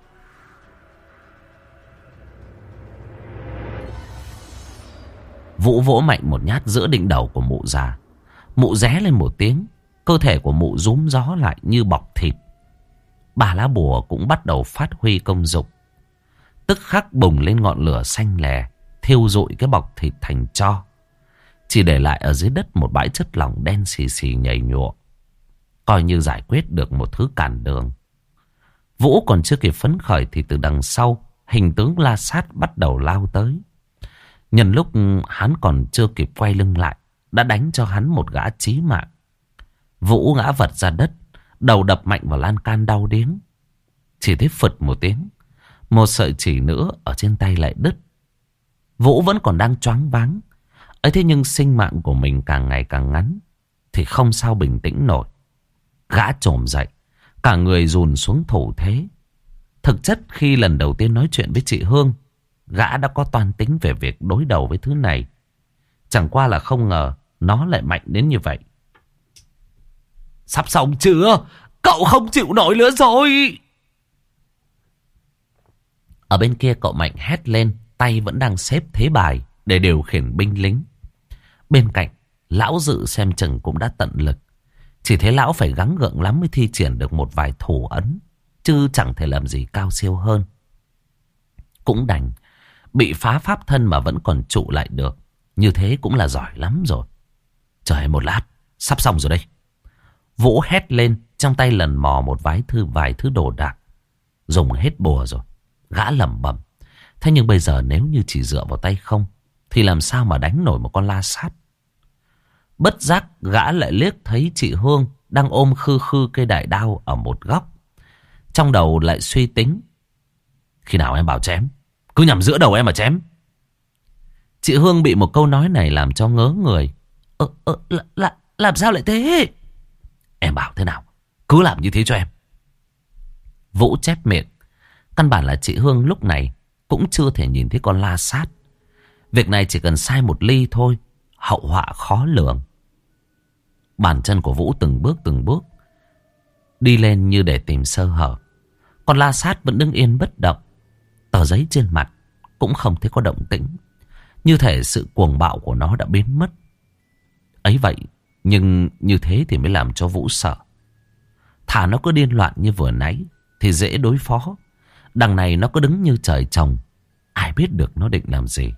Vũ vỗ mạnh một nhát giữa đỉnh đầu của mụ già. Mụ ré lên một tiếng. Cơ thể của mụ rúm gió lại như bọc thịt. Ba lá bùa cũng bắt đầu phát huy công dụng. Tức khắc bùng lên ngọn lửa xanh lè, thiêu rụi cái bọc thịt thành tro. Chỉ để lại ở dưới đất một bãi chất lỏng đen xì xì nhầy nhụa. Coi như giải quyết được một thứ cản đường. Vũ còn chưa kịp phấn khởi thì từ đằng sau, hình tướng la sát bắt đầu lao tới. Nhân lúc hắn còn chưa kịp quay lưng lại, đã đánh cho hắn một gã chí mạng. Vũ ngã vật ra đất, đầu đập mạnh vào lan can đau điếng. Chỉ thấy phật một tiếng, một sợi chỉ nữa ở trên tay lại đứt. Vũ vẫn còn đang choáng váng. ấy thế nhưng sinh mạng của mình càng ngày càng ngắn, thì không sao bình tĩnh nổi. Gã trồm dậy, cả người dùn xuống thủ thế. Thực chất khi lần đầu tiên nói chuyện với chị Hương, gã đã có toan tính về việc đối đầu với thứ này. Chẳng qua là không ngờ nó lại mạnh đến như vậy. Sắp xong chưa? Cậu không chịu nổi nữa rồi. Ở bên kia cậu Mạnh hét lên, tay vẫn đang xếp thế bài để điều khiển binh lính. Bên cạnh, lão Dự xem chừng cũng đã tận lực. Chỉ thấy lão phải gắng gượng lắm mới thi triển được một vài thủ ấn, chứ chẳng thể làm gì cao siêu hơn. Cũng đành, bị phá pháp thân mà vẫn còn trụ lại được. Như thế cũng là giỏi lắm rồi. Chờ một lát, sắp xong rồi đây. Vũ hét lên, trong tay lần mò một vài thứ, vài thứ đồ đạc. Dùng hết bùa rồi. Gã lẩm bẩm. Thế nhưng bây giờ nếu như chỉ dựa vào tay không, thì làm sao mà đánh nổi một con la sát. Bất giác gã lại liếc thấy chị Hương đang ôm khư khư cây đại đao ở một góc. Trong đầu lại suy tính. Khi nào em bảo chém, cứ nhằm giữa đầu em mà chém. Chị Hương bị một câu nói này làm cho ngớ người. Ờ, ờ, là, là, làm sao lại thế? Em bảo thế nào, cứ làm như thế cho em. Vũ chép miệng. Căn bản là chị Hương lúc này cũng chưa thể nhìn thấy con la sát. Việc này chỉ cần sai một ly thôi, hậu họa khó lường. Bàn chân của Vũ từng bước từng bước đi lên như để tìm sơ hở. Con la sát vẫn đứng yên bất động. Tờ giấy trên mặt cũng không thấy có động tĩnh, như thể sự cuồng bạo của nó đã biến mất. Ấy vậy, nhưng như thế thì mới làm cho Vũ sợ. Thà nó cứ điên loạn như vừa nãy thì dễ đối phó. Đằng này nó cứ đứng như trời trồng, ai biết được nó định làm gì.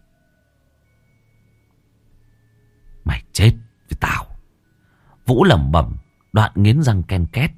Mày chết với tao. Vũ lẩm bẩm, đoạn nghiến răng ken két.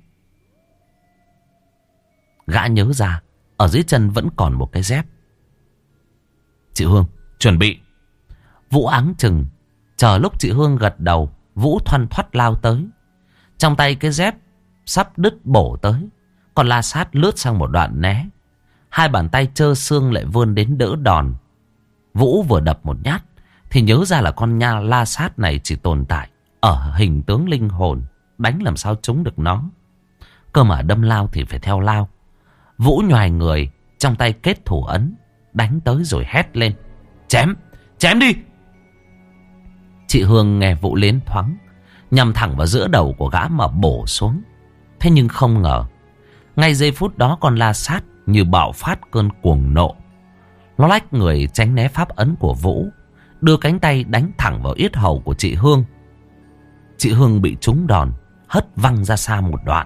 Gã nhớ ra ở dưới chân vẫn còn một cái dép. Chị Hương, chuẩn bị. Vũ áng chừng, chờ lúc chị Hương gật đầu, Vũ thoăn thoắt lao tới. Trong tay cái dép sắp đứt bổ tới. Con la sát lướt sang một đoạn né. Hai bàn tay trơ xương lại vươn đến đỡ đòn. Vũ vừa đập một nhát thì nhớ ra là con nha la sát này chỉ tồn tại ở hình tướng linh hồn. Đánh làm sao trúng được nó. Cơ mà đâm lao thì phải theo lao. Vũ nhoài người, trong tay kết thủ ấn, đánh tới rồi hét lên: Chém, chém đi. Chị Hương nghe Vũ liến thoáng, nhằm thẳng vào giữa đầu của gã mà bổ xuống. Thế nhưng không ngờ, ngay giây phút đó con la sát như bạo phát cơn cuồng nộ. Nó lách người tránh né pháp ấn của Vũ, đưa cánh tay đánh thẳng vào yết hầu của chị Hương. Chị Hương bị trúng đòn, hất văng ra xa một đoạn.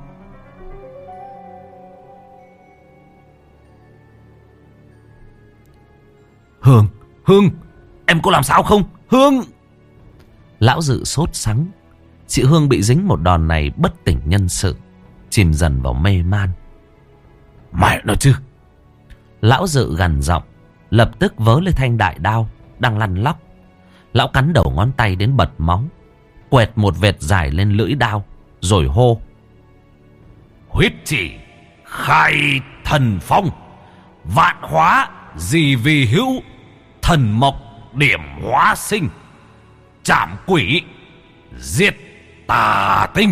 Hương, Hương, em có làm sao không? Hương! Lão Dự sốt sắng. Chị Hương bị dính một đòn này bất tỉnh nhân sự, chìm dần vào mê man. Mẹ nó chứ! Lão Dự gằn giọng, lập tức vớ lên thanh đại đao đang lăn lóc. Lão cắn đầu ngón tay đến bật máu, quẹt một vệt dài lên lưỡi đao, rồi hô: Huyết chỉ khai thần phong, vạn hóa gì vì hữu, thần mộc điểm hóa sinh, chạm quỷ diệt tà tinh.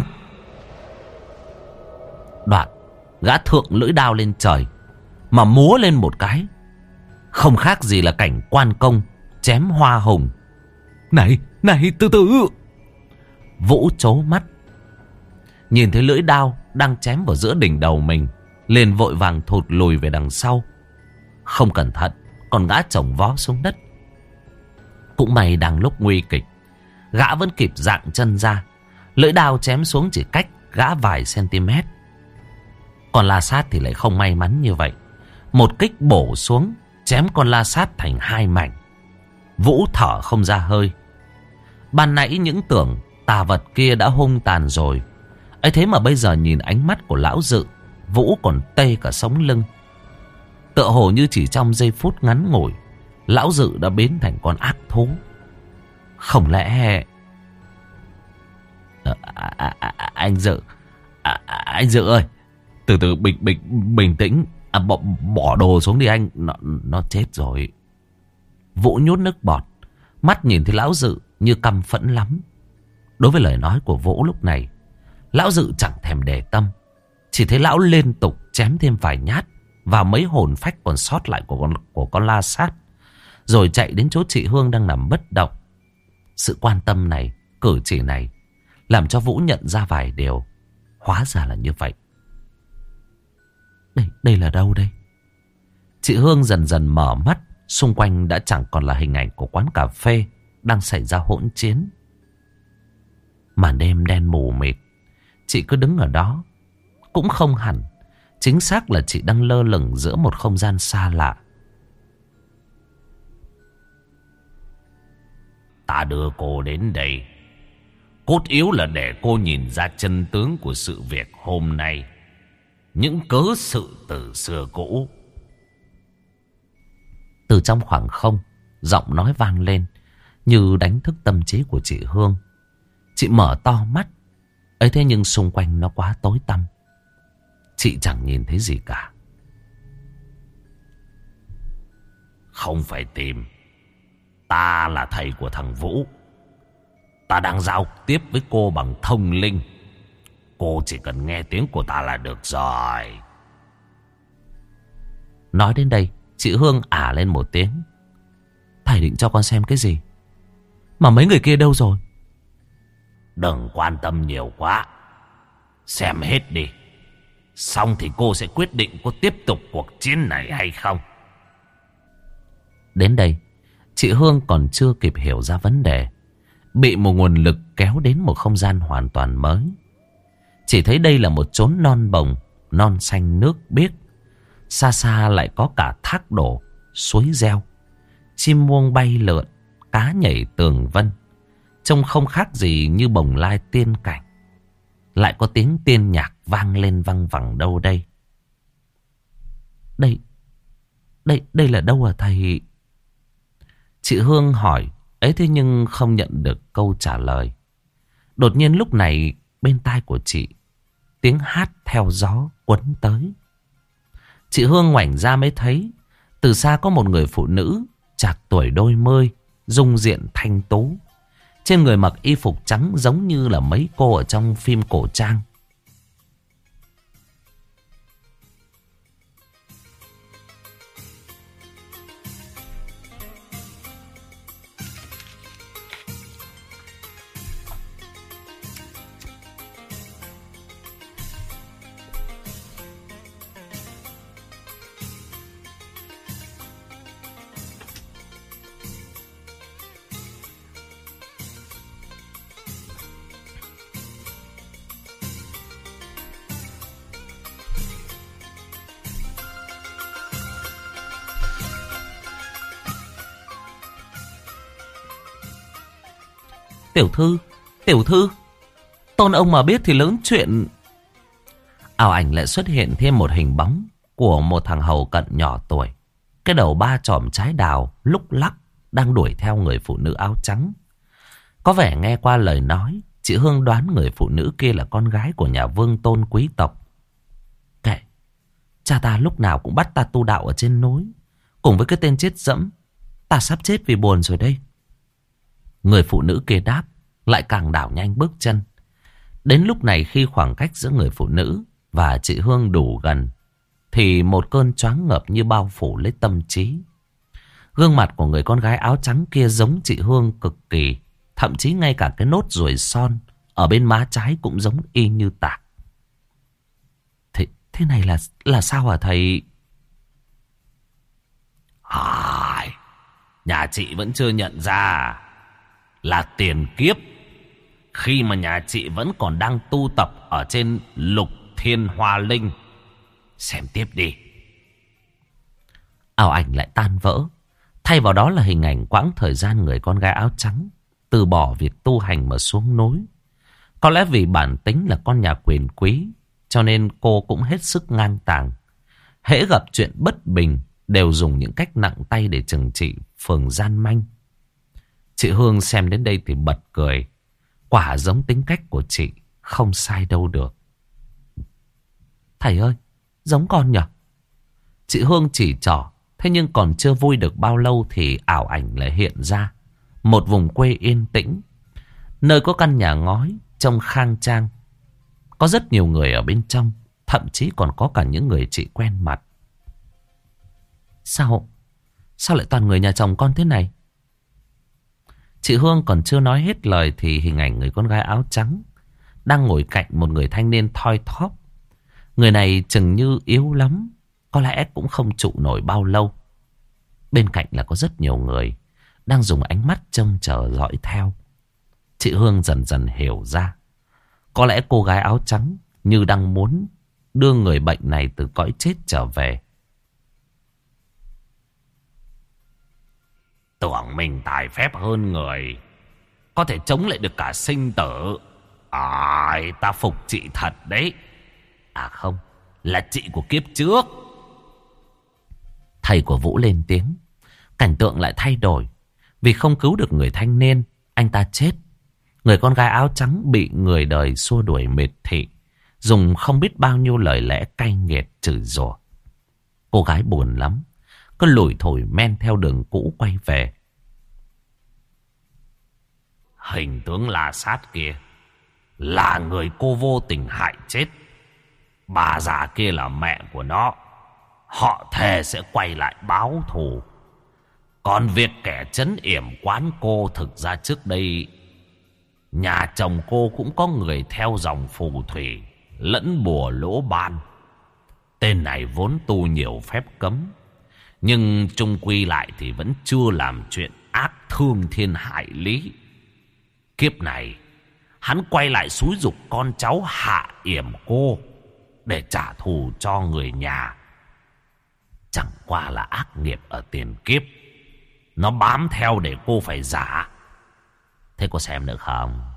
Đoạn gã thượng lưỡi đao lên trời mà múa lên một cái, không khác gì là cảnh quan công chém hoa hồng. Này, này, từ từ! Vũ trố mắt, nhìn thấy lưỡi đao đang chém vào giữa đỉnh đầu mình, liền vội vàng thụt lùi về đằng sau. Không cẩn thận còn ngã chồng vó xuống đất. Cũng may đang lúc nguy kịch, gã vẫn kịp dạng chân ra. Lưỡi đao chém xuống chỉ cách gã vài cm. Còn la sát thì lại không may mắn như vậy. Một kích bổ xuống, chém con la sát thành hai mảnh. Vũ thở không ra hơi. Ban nãy những tưởng tà vật kia đã hung tàn rồi, ấy thế mà bây giờ nhìn ánh mắt của lão Dự, Vũ còn tê cả sống lưng. Tựa hồ như chỉ trong giây phút ngắn ngủi, lão Dự đã biến thành con ác thú. Không lẽ... À, à, à, anh Dự, à, à, anh Dự ơi, từ từ bình bình bình tĩnh, à, bỏ, bỏ đồ xuống đi anh, nó, nó chết rồi. Vũ nhốt nước bọt, mắt nhìn thấy lão Dự như căm phẫn lắm. Đối với lời nói của Vũ lúc này, lão Dự chẳng thèm để tâm. Chỉ thấy lão liên tục chém thêm vài nhát vào mấy hồn phách còn sót lại của con, của con la sát, rồi chạy đến chỗ chị Hương đang nằm bất động. Sự quan tâm này, cử chỉ này làm cho Vũ nhận ra vài điều. Hóa ra là như vậy. Đây, đây là đâu đây? Chị Hương dần dần mở mắt. Xung quanh đã chẳng còn là hình ảnh của quán cà phê đang xảy ra hỗn chiến. Màn đêm đen mù mịt. Chị cứ đứng ở đó. Cũng không hẳn, chính xác là chị đang lơ lửng giữa một không gian xa lạ. Ta đưa cô đến đây cốt yếu là để cô nhìn ra chân tướng của sự việc hôm nay, những cớ sự từ xưa cũ. Từ trong khoảng không, giọng nói vang lên như đánh thức tâm trí của chị Hương. Chị mở to mắt, ấy thế nhưng xung quanh nó quá tối tăm. Chị chẳng nhìn thấy gì cả. Không phải tìm. Ta là thầy của thằng Vũ. Ta đang giao tiếp với cô bằng thông linh. Cô chỉ cần nghe tiếng của ta là được rồi. Nói đến đây, chị Hương ả lên một tiếng. Thầy định cho con xem cái gì? Mà mấy người kia đâu rồi? Đừng quan tâm nhiều quá. Xem hết đi. Xong thì cô sẽ quyết định có tiếp tục cuộc chiến này hay không. Đến đây, chị Hương còn chưa kịp hiểu ra vấn đề, bị một nguồn lực kéo đến một không gian hoàn toàn mới. Chỉ thấy đây là một chốn non bồng, non xanh nước biếc. Xa xa lại có cả thác đổ, suối reo, chim muông bay lượn, cá nhảy tường vân. Trông không khác gì như bồng lai tiên cảnh. Lại có tiếng tiên nhạc vang lên văng vẳng đâu đây. Đây, đây, đây là đâu à thầy? Chị Hương hỏi, ấy thế nhưng không nhận được câu trả lời. Đột nhiên lúc này bên tai của chị tiếng hát theo gió quấn tới. Chị Hương ngoảnh ra mới thấy từ xa có một người phụ nữ trạc tuổi đôi mươi, dung diện thanh tú. Trên người mặc y phục trắng giống như là mấy cô ở trong phim cổ trang. Tiểu thư, tiểu thư, Tôn ông mà biết thì lớn chuyện. Ảo ảnh lại xuất hiện thêm một hình bóng của một thằng hầu cận nhỏ tuổi. Cái đầu ba chòm trái đào lúc lắc đang đuổi theo người phụ nữ áo trắng. Có vẻ nghe qua lời nói, chị Hương đoán người phụ nữ kia là con gái của nhà vương tôn quý tộc. Kệ, cha ta lúc nào cũng bắt ta tu đạo ở trên núi. Cùng với cái tên chết dẫm, ta sắp chết vì buồn rồi đây. Người phụ nữ kia đáp, lại càng đảo nhanh bước chân. Đến lúc này khi khoảng cách giữa người phụ nữ và chị Hương đủ gần, thì một cơn choáng ngợp như bao phủ lấy tâm trí. Gương mặt của người con gái áo trắng kia giống chị Hương cực kỳ. Thậm chí ngay cả cái nốt ruồi son ở bên má trái cũng giống y như tạc. Thế, thế này là là sao hả thầy? À, nhà chị vẫn chưa nhận ra là tiền kiếp khi mà nhà chị vẫn còn đang tu tập ở trên Lục Thiên Hoa Linh. Xem tiếp đi. Ảo ảnh lại tan vỡ. Thay vào đó là hình ảnh quãng thời gian người con gái áo trắng từ bỏ việc tu hành mà xuống núi. Có lẽ vì bản tính là con nhà quyền quý, cho nên cô cũng hết sức ngang tàng. Hễ gặp chuyện bất bình đều dùng những cách nặng tay để trừng trị phường gian manh. Chị Hương xem đến đây thì bật cười. Quả giống tính cách của chị, không sai đâu được. Thầy ơi, giống con nhỉ? Chị Hương chỉ trỏ. Thế nhưng còn chưa vui được bao lâu thì ảo ảnh lại hiện ra. Một vùng quê yên tĩnh, nơi có căn nhà ngói trông khang trang. Có rất nhiều người ở bên trong, thậm chí còn có cả những người chị quen mặt. Sao? Sao lại toàn người nhà chồng con thế này? Chị Hương còn chưa nói hết lời thì hình ảnh người con gái áo trắng đang ngồi cạnh một người thanh niên thoi thóp. Người này chừng như yếu lắm, có lẽ cũng không trụ nổi bao lâu. Bên cạnh là có rất nhiều người đang dùng ánh mắt trông chờ dõi theo. Chị Hương dần dần hiểu ra. Có lẽ cô gái áo trắng như đang muốn đưa người bệnh này từ cõi chết trở về. Tưởng mình tài phép hơn người, có thể chống lại được cả sinh tử. Ai, ta phục chị thật đấy. À không, là chị của kiếp trước. Thầy của Vũ lên tiếng. Cảnh tượng lại thay đổi. Vì không cứu được người thanh niên, anh ta chết. Người con gái áo trắng bị người đời xua đuổi miệt thị, dùng không biết bao nhiêu lời lẽ cay nghiệt chửi rủa. Cô gái buồn lắm, cứ lủi thổi men theo đường cũ quay về. Hình tướng La Sát kia là người cô vô tình hại chết. Bà già kia là mẹ của nó. Họ thề sẽ quay lại báo thù. Còn việc kẻ trấn yểm quán cô, thực ra trước đây nhà chồng cô cũng có người theo dòng phù thủy lẫn bùa lỗ ban. Tên này vốn tu nhiều phép cấm, nhưng chung quy lại thì vẫn chưa làm chuyện ác thương thiên hại lý. Kiếp này hắn quay lại xúi giục con cháu hạ yểm cô để trả thù cho người nhà. Chẳng qua là ác nghiệp ở tiền kiếp, nó bám theo để cô phải giả. Thế cô xem được không?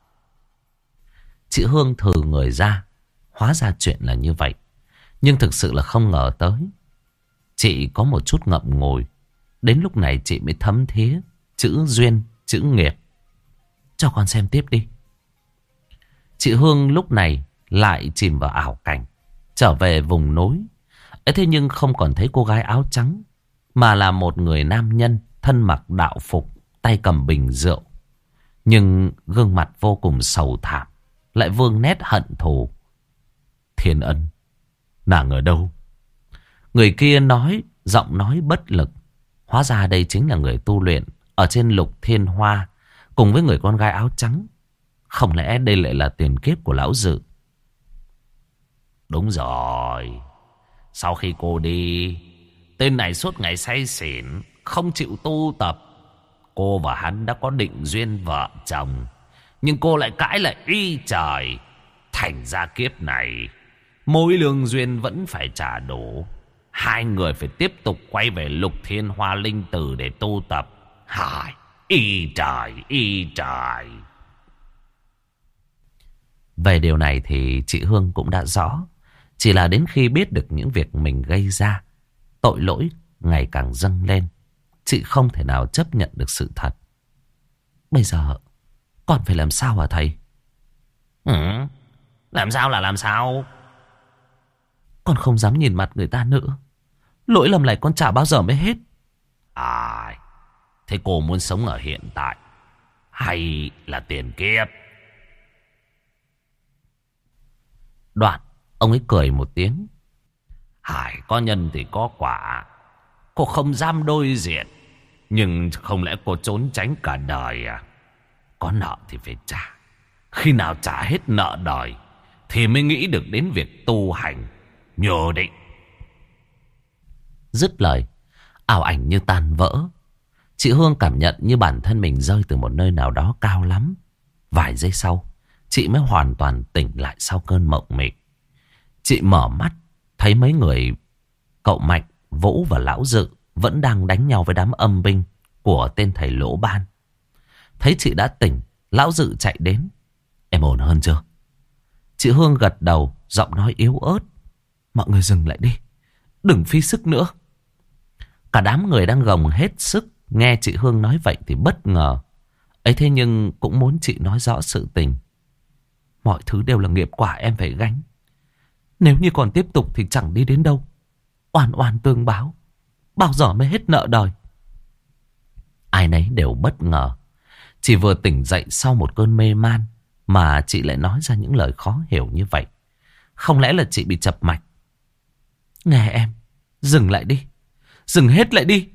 Chị Hương thừ người ra. Hóa ra chuyện là như vậy. Nhưng thực sự là không ngờ tới. Chị có một chút ngậm ngùi. Đến lúc này chị mới thấm thía chữ duyên, chữ nghiệp. Cho con xem tiếp đi. Chị Hương lúc này lại chìm vào ảo cảnh, trở về vùng núi. Ấy thế nhưng không còn thấy cô gái áo trắng, mà là một người nam nhân thân mặc đạo phục, tay cầm bình rượu. Nhưng gương mặt vô cùng sầu thảm, lại vương nét hận thù. Thiên Ân, nàng ở đâu? Người kia nói, giọng nói bất lực. Hóa ra đây chính là người tu luyện ở trên Lục Thiên Hoa, cùng với người con gái áo trắng. Không lẽ đây lại là tiền kiếp của lão Dự? Đúng rồi. Sau khi cô đi, tên này suốt ngày say xỉn, không chịu tu tập. Cô và hắn đã có định duyên vợ chồng, nhưng cô lại cãi lại y trời. Thành ra kiếp này, mối lương duyên vẫn phải trả đủ. Hai người phải tiếp tục quay về Lục Thiên Hoa Linh Tử để tu tập. Hai, y trời, y trời. Về điều này thì chị Hương cũng đã rõ. Chỉ là đến khi biết được những việc mình gây ra, tội lỗi ngày càng dâng lên, chị không thể nào chấp nhận được sự thật. Bây giờ còn phải làm sao hả thầy? Ừ, làm sao là làm sao? Con không dám nhìn mặt người ta nữa. Lỗi lầm này con chả bao giờ mới hết. À, thế cô muốn sống ở hiện tại hay là tiền kiếp? Đoạn ông ấy cười một tiếng. Hải có nhân thì có quả. Cô không dám đối diện, nhưng không lẽ cô trốn tránh cả đời à? Có nợ thì phải trả. Khi nào trả hết nợ đời thì mới nghĩ được đến việc tu hành. Nhớ định. Dứt lời, ảo ảnh như tan vỡ. Chị Hương cảm nhận như bản thân mình rơi từ một nơi nào đó cao lắm. Vài giây sau, chị mới hoàn toàn tỉnh lại sau cơn mộng mị. Chị mở mắt, thấy mấy người cậu Mạnh, Vũ và Lão Dự vẫn đang đánh nhau với đám âm binh của tên thầy Lỗ Ban. Thấy chị đã tỉnh, Lão Dự chạy đến. Em ổn hơn chưa? Chị Hương gật đầu, giọng nói yếu ớt. Mọi người dừng lại đi, đừng phí sức nữa. Cả đám người đang gồng hết sức. Nghe chị Hương nói vậy thì bất ngờ. Ấy thế nhưng cũng muốn chị nói rõ sự tình. Mọi thứ đều là nghiệp quả em phải gánh. Nếu như còn tiếp tục thì chẳng đi đến đâu. Oan oan tương báo, bao giờ mới hết nợ đời? Ai nấy đều bất ngờ. Chỉ vừa tỉnh dậy sau một cơn mê man mà chị lại nói ra những lời khó hiểu như vậy. Không lẽ là chị bị chập mạch? Nghe em, dừng lại đi, dừng hết lại đi.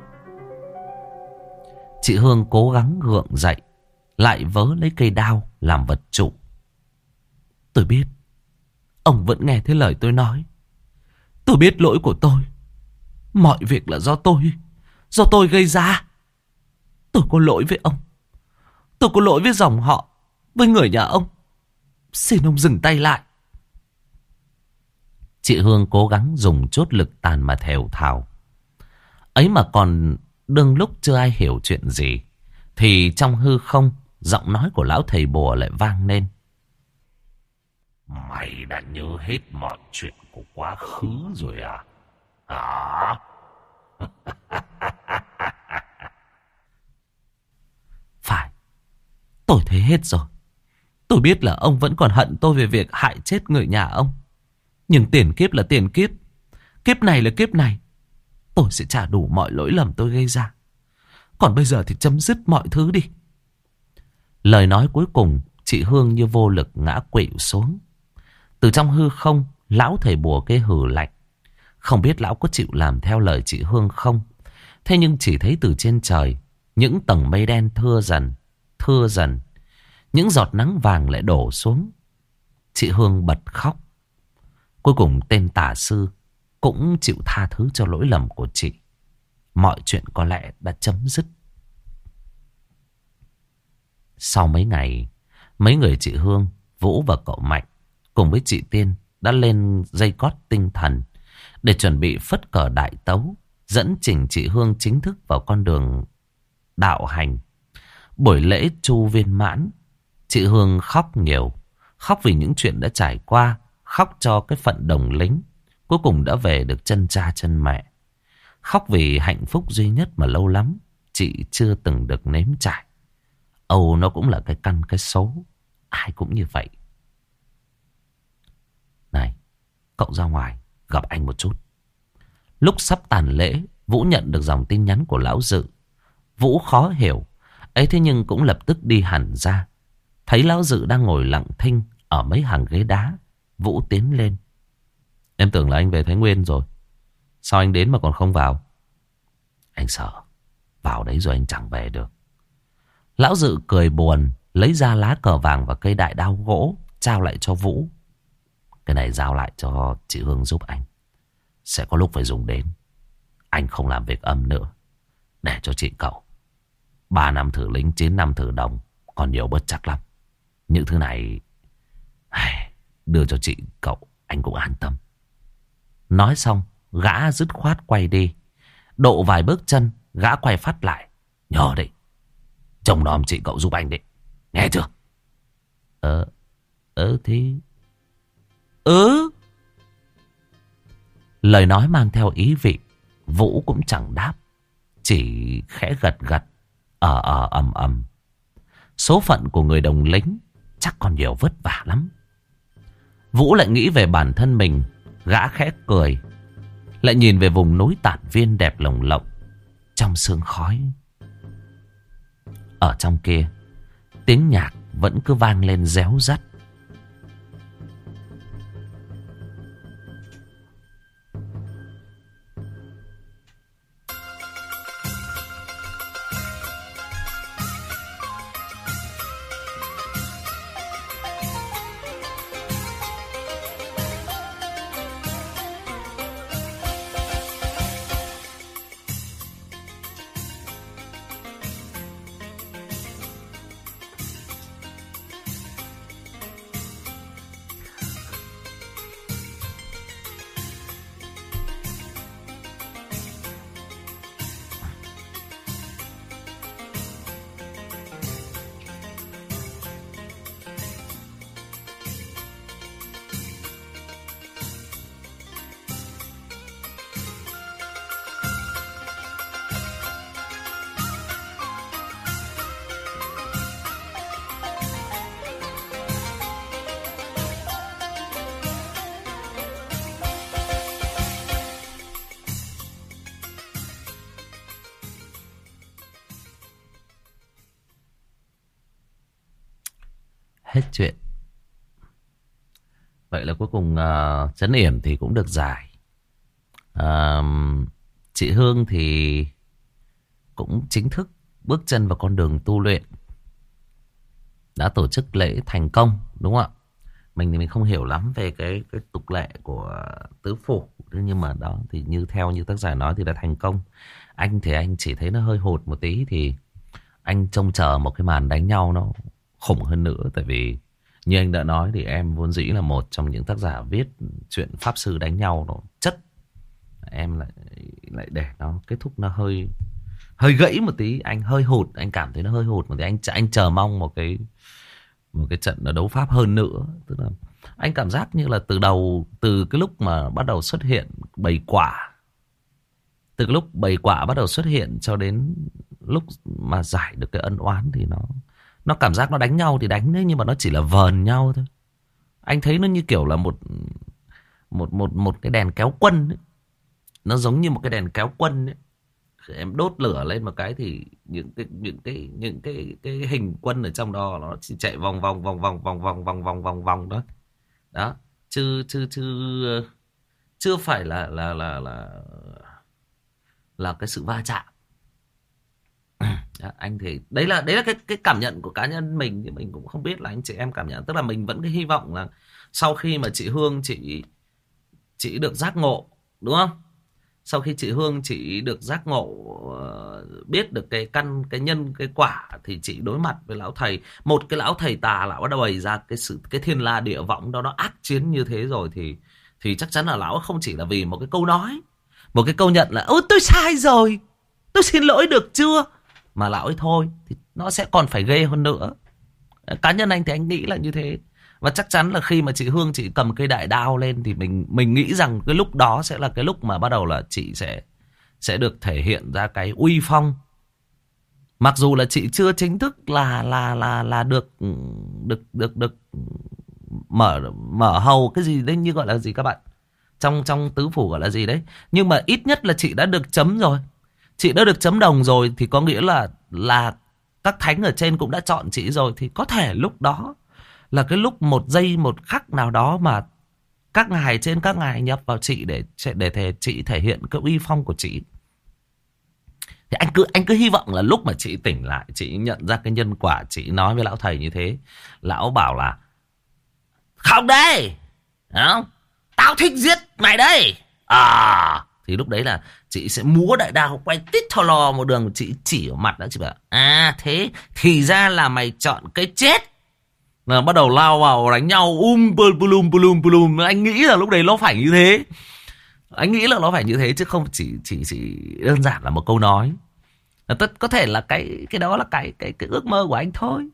Chị Hương cố gắng gượng dậy, lại vớ lấy cây đao làm vật trụ. Tôi biết ông vẫn nghe thấy lời tôi nói. Tôi biết lỗi của tôi. Mọi việc là do tôi, do tôi gây ra. Tôi có lỗi với ông. Tôi có lỗi với dòng họ, với người nhà ông. Xin ông dừng tay lại. Chị Hương cố gắng dùng chút lực tàn mà thều thào. Ấy mà còn đương lúc chưa ai hiểu chuyện gì, thì trong hư không, giọng nói của lão thầy bùa lại vang lên. Mày đã nhớ hết mọi chuyện của quá khứ rồi à? Hả? Phải, tôi thấy hết rồi. Tôi biết là ông vẫn còn hận tôi về việc hại chết người nhà ông. Nhưng tiền kiếp là tiền kiếp. Kiếp này là kiếp này. Tôi sẽ trả đủ mọi lỗi lầm tôi gây ra. Còn bây giờ thì chấm dứt mọi thứ đi. Lời nói cuối cùng, chị Hương như vô lực ngã quỵu xuống. Từ trong hư không, lão thầy bùa kia hừ lạnh. Không biết lão có chịu làm theo lời chị Hương không? Thế nhưng chỉ thấy từ trên trời, những tầng mây đen thưa dần, thưa dần. Những giọt nắng vàng lại đổ xuống. Chị Hương bật khóc. Cuối cùng tên tà sư cũng chịu tha thứ cho lỗi lầm của chị. Mọi chuyện có lẽ đã chấm dứt. Sau mấy ngày, mấy người chị Hương, Vũ và cậu Mạnh cùng với chị Tiên đã lên dây cót tinh thần để chuẩn bị phất cờ đại tấu, dẫn trình chị Hương chính thức vào con đường đạo hành. Buổi lễ chu viên mãn, chị Hương khóc nhiều. Khóc vì những chuyện đã trải qua, khóc cho cái phận đồng lính cuối cùng đã về được chân cha chân mẹ. Khóc vì hạnh phúc duy nhất mà lâu lắm chị chưa từng được nếm trải. Âu nó cũng là cái căn cái số. Ai cũng như vậy. Này, cậu ra ngoài gặp anh một chút. Lúc sắp tàn lễ, Vũ nhận được dòng tin nhắn của lão Dự. Vũ khó hiểu, ấy thế nhưng cũng lập tức đi hẳn ra. Thấy lão Dự đang ngồi lặng thinh ở mấy hàng ghế đá, Vũ tiến lên. Em tưởng là anh về Thái Nguyên rồi, sao anh đến mà còn không vào? Anh sợ vào đấy rồi anh chẳng về được. Lão Dự cười buồn, lấy ra lá cờ vàng và cây đại đao gỗ, trao lại cho Vũ. Cái này giao lại cho chị Hương giúp anh, sẽ có lúc phải dùng đến. Anh không làm việc âm nữa, để cho chị cậu. Ba năm thử lính, chín năm thử đồng, còn nhiều bất chắc lắm. Những thứ này đưa cho chị cậu, anh cũng an tâm. Nói xong, gã dứt khoát quay đi. Độ vài bước chân, gã quay phát lại. Nhớ đấy, trông nom chị cậu giúp anh đấy, nghe chưa? Ờ, ờ thì... Ừ. Lời nói mang theo ý vị. Vũ cũng chẳng đáp, chỉ khẽ gật gật, ờ ờ ầm ầm. Số phận của người đồng lính chắc còn nhiều vất vả lắm. Vũ lại nghĩ về bản thân mình. Gã khẽ cười, lại nhìn về vùng núi Tản Viên đẹp lồng lộng trong sương khói. Ở trong kia, tiếng nhạc vẫn cứ vang lên réo rắt. Hết chuyện. Vậy là cuối cùng uh, Trấn Yểm thì cũng được giải. uh, Chị Hương thì cũng chính thức bước chân vào con đường tu luyện, đã tổ chức lễ thành công, đúng không ạ? Mình thì mình không hiểu lắm về cái cái tục lệ của tứ phủ, nhưng mà đó thì như theo như tác giả nói thì đã thành công. Anh thì anh chỉ thấy nó hơi hụt một tí, thì anh trông chờ một cái màn đánh nhau nó khủng hơn nữa. Tại vì như anh đã nói thì em vốn dĩ là một trong những tác giả viết chuyện pháp sư đánh nhau nó chất. Em lại lại để nó kết thúc nó hơi hơi gãy một tí, anh hơi hụt, anh cảm thấy nó hơi hụt một tí. Anh anh chờ mong một cái một cái trận nó đấu pháp hơn nữa. Tức là anh cảm giác như là từ đầu, từ cái lúc mà bắt đầu xuất hiện bầy quả, từ cái lúc bầy quả bắt đầu xuất hiện cho đến lúc mà giải được cái ân oán thì nó nó cảm giác nó đánh nhau thì đánh đấy, nhưng mà nó chỉ là vờn nhau thôi. Anh thấy nó như kiểu là một một một một cái đèn kéo quân ấy. Nó giống như một cái đèn kéo quân ấy. Em đốt lửa lên một cái thì những cái những cái những cái cái hình quân ở trong đó nó chỉ chạy vòng vòng vòng vòng vòng vòng vòng vòng vòng vòng đó. Đó, chứ chứ chứ chưa phải là là là là là cái sự va chạm. Đó, anh thì đấy là đấy là cái cái cảm nhận của cá nhân mình, thì mình cũng không biết là anh chị em cảm nhận. Tức là mình vẫn cái hy vọng là sau khi mà chị Hương chị chị được giác ngộ, đúng không? Sau khi chị Hương chị được giác ngộ, biết được cái căn cái nhân cái quả, thì chị đối mặt với lão thầy, một cái lão thầy tà lão đã bày ra cái sự cái thiên la địa võng đó, nó ác chiến như thế rồi, thì thì chắc chắn là lão không chỉ là vì một cái câu nói, một cái câu nhận là ôi tôi sai rồi, tôi xin lỗi được chưa, mà lão ấy thôi thì nó sẽ còn phải ghê hơn nữa. Cá nhân anh thì anh nghĩ là như thế. Và chắc chắn là khi mà chị Hương chị cầm cây đại đao lên thì mình mình nghĩ rằng cái lúc đó sẽ là cái lúc mà bắt đầu là chị sẽ sẽ được thể hiện ra cái uy phong. Mặc dù là chị chưa chính thức là là là là được được được được mở mở hầu cái gì đấy, như gọi là gì các bạn, trong trong tứ phủ gọi là gì đấy, nhưng mà ít nhất là chị đã được chấm rồi, chị đã được chấm đồng rồi, thì có nghĩa là là các thánh ở trên cũng đã chọn chị rồi, thì có thể lúc đó là cái lúc một giây một khắc nào đó mà các ngài trên các ngài nhập vào chị để để thể chị thể hiện cái uy phong của chị. Thì anh cứ anh cứ hy vọng là lúc mà chị tỉnh lại, chị nhận ra cái nhân quả, chị nói với lão thầy như thế, lão bảo là không đây, không, tao thích giết mày đây. À, thì lúc đấy là chị sẽ múa đại đao quay tít thò lò một đường, chị chỉ ở mặt đó, chị bảo à thế thì ra là mày chọn cái chết. Là bắt đầu lao vào đánh nhau um plum plum plum. Anh nghĩ là lúc đấy nó phải như thế, anh nghĩ là nó phải như thế chứ không chỉ chỉ chỉ đơn giản là một câu nói. Tất có thể là cái cái đó là cái cái cái ước mơ của anh thôi.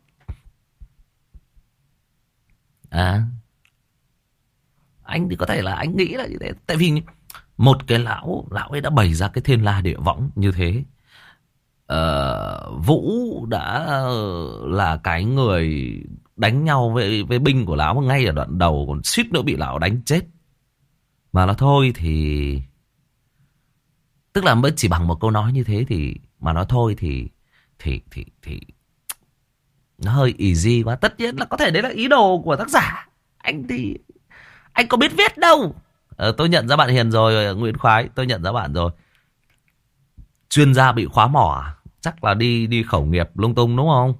À, anh thì có thể là anh nghĩ là như thế, tại vì một cái lão lão ấy đã bày ra cái thiên la địa võng như thế. Ờ, Vũ đã là cái người đánh nhau với với binh của lão ngay ở đoạn đầu, còn suýt nữa bị lão đánh chết. Mà nó thôi thì, tức là mới chỉ bằng một câu nói như thế thì mà nói thôi thì thì thì thì nó hơi easy quá. Tất nhiên là có thể đấy là ý đồ của tác giả, anh thì anh có biết viết đâu. Ờ, tôi nhận ra bạn Hiền rồi, Nguyễn Khoái, tôi nhận ra bạn rồi. Chuyên gia bị khóa mỏ, chắc là đi đi khẩu nghiệp lung tung đúng không?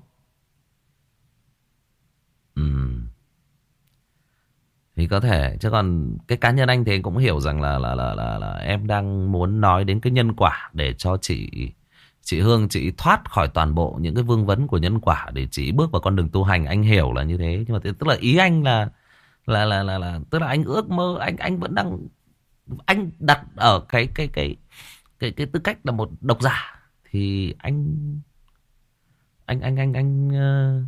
Ừm. Thì có thể, chứ còn cái cá nhân anh thì anh cũng hiểu rằng là là là là, là em đang muốn nói đến cái nhân quả để cho chị chị Hương chị thoát khỏi toàn bộ những cái vương vấn của nhân quả để chị bước vào con đường tu hành. Anh hiểu là như thế, nhưng mà tức là ý anh là là là là, là tức là anh ước mơ, anh anh vẫn đang anh đặt ở cái cái cái cái cái tư cách là một độc giả, thì anh anh anh anh anh uh,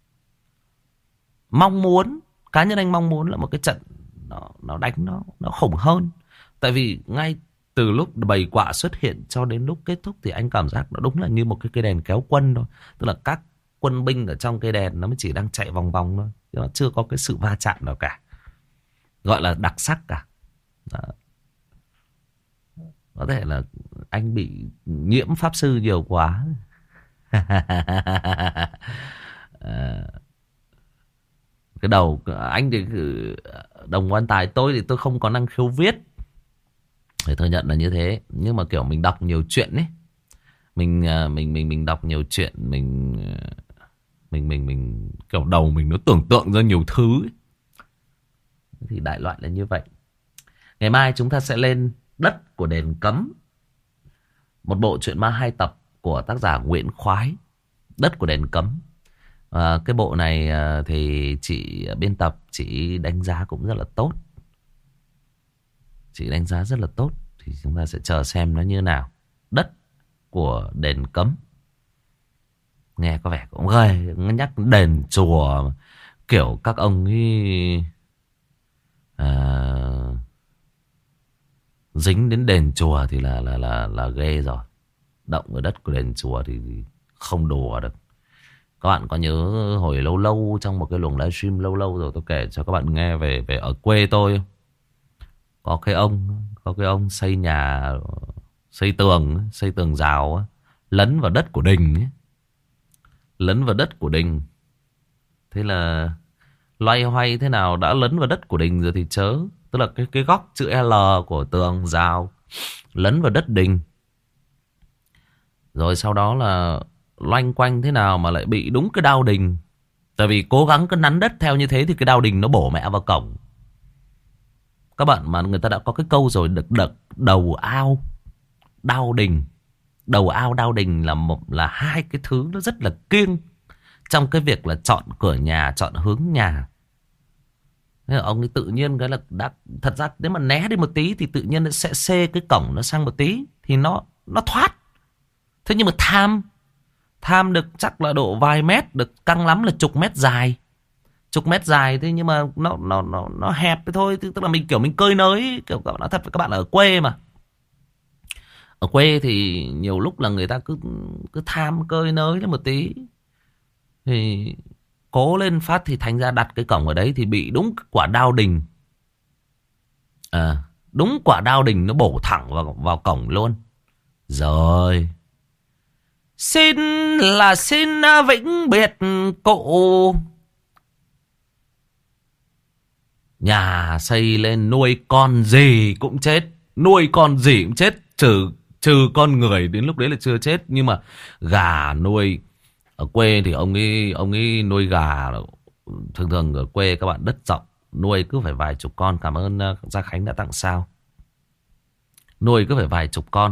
mong muốn, cá nhân anh mong muốn là một cái trận nó nó đánh nó nó khủng hơn. Tại vì ngay từ lúc bầy quạ xuất hiện cho đến lúc kết thúc thì anh cảm giác nó đúng là như một cái cây đèn kéo quân thôi. Tức là các quân binh ở trong cây đèn nó mới chỉ đang chạy vòng vòng thôi, nó chưa có cái sự va chạm nào cả, gọi là đặc sắc cả. Đó. Có thể là anh bị nhiễm pháp sư nhiều quá. à, cái đầu anh thì đồng quan tài, tôi thì tôi không có năng khiếu viết, thì tôi nhận là như thế. Nhưng mà kiểu mình đọc nhiều chuyện ấy, mình mình mình mình đọc nhiều chuyện, mình mình mình mình kiểu đầu mình nó tưởng tượng ra nhiều thứ ấy. Thì đại loại là như vậy. Ngày mai chúng ta sẽ lên Đất của Đền Cấm, một bộ truyện ma hai tập của tác giả Nguyễn Khoái, Đất của Đền Cấm. À, cái bộ này thì chị biên tập, chị đánh giá cũng rất là tốt, chị đánh giá rất là tốt. Thì chúng ta sẽ chờ xem nó như nào. Đất của Đền Cấm, nghe có vẻ cũng ghê, nhắc đền chùa kiểu các ông ấy à, dính đến đền chùa thì là là là là ghê rồi. Động ở đất của đền chùa thì không đùa được. Các bạn có nhớ hồi lâu lâu trong một cái luồng livestream lâu lâu rồi tôi kể cho các bạn nghe về về ở quê tôi, có cái ông có cái ông xây nhà, xây tường xây tường rào lấn vào đất của đình ấy. Lấn vào đất của đình. Thế là loay hoay thế nào đã lấn vào đất của đình rồi thì chớ. Tức là cái cái góc chữ L của tường rào lấn vào đất đình. Rồi sau đó là loanh quanh thế nào mà lại bị đúng cái đao đình. Tại vì cố gắng cứ nắn đất theo như thế thì cái đao đình nó bổ mẹ vào cổng. Các bạn mà người ta đã có cái câu rồi, đực đực đầu ao đao đình. Đầu ao đao đình là một là hai cái thứ nó rất là kiêng trong cái việc là chọn cửa nhà, chọn hướng nhà. Thế là ông ấy tự nhiên cái là đã, thật ra nếu mà né đi một tí thì tự nhiên nó sẽ xê cái cổng nó sang một tí thì nó nó thoát. Thế nhưng mà tham tham được chắc là độ vài mét, được căng lắm là chục mét dài. Chục mét dài thế nhưng mà nó nó nó nó hẹp thế thôi, tức là mình kiểu mình cơi nới, kiểu các bạn nói thật với các bạn ở quê mà. Ở quê thì nhiều lúc là người ta cứ cứ tham cơi nới lên một tí thì Cố lên phát thì thành ra đặt cái cổng ở đấy thì bị đúng quả đao đình. À, đúng quả đao đình nó bổ thẳng vào, vào cổng luôn. Rồi. Xin là xin vĩnh biệt cụ. Nhà xây lên nuôi con gì cũng chết. Nuôi con gì cũng chết. Trừ, trừ con người đến lúc đấy là chưa chết. Nhưng mà gà nuôi. Ở quê thì ông ấy, ông ấy nuôi gà. Thường thường ở quê các bạn đất rộng. Nuôi cứ phải vài chục con. Cảm ơn Gia Khánh đã tặng sao. Nuôi cứ phải vài chục con.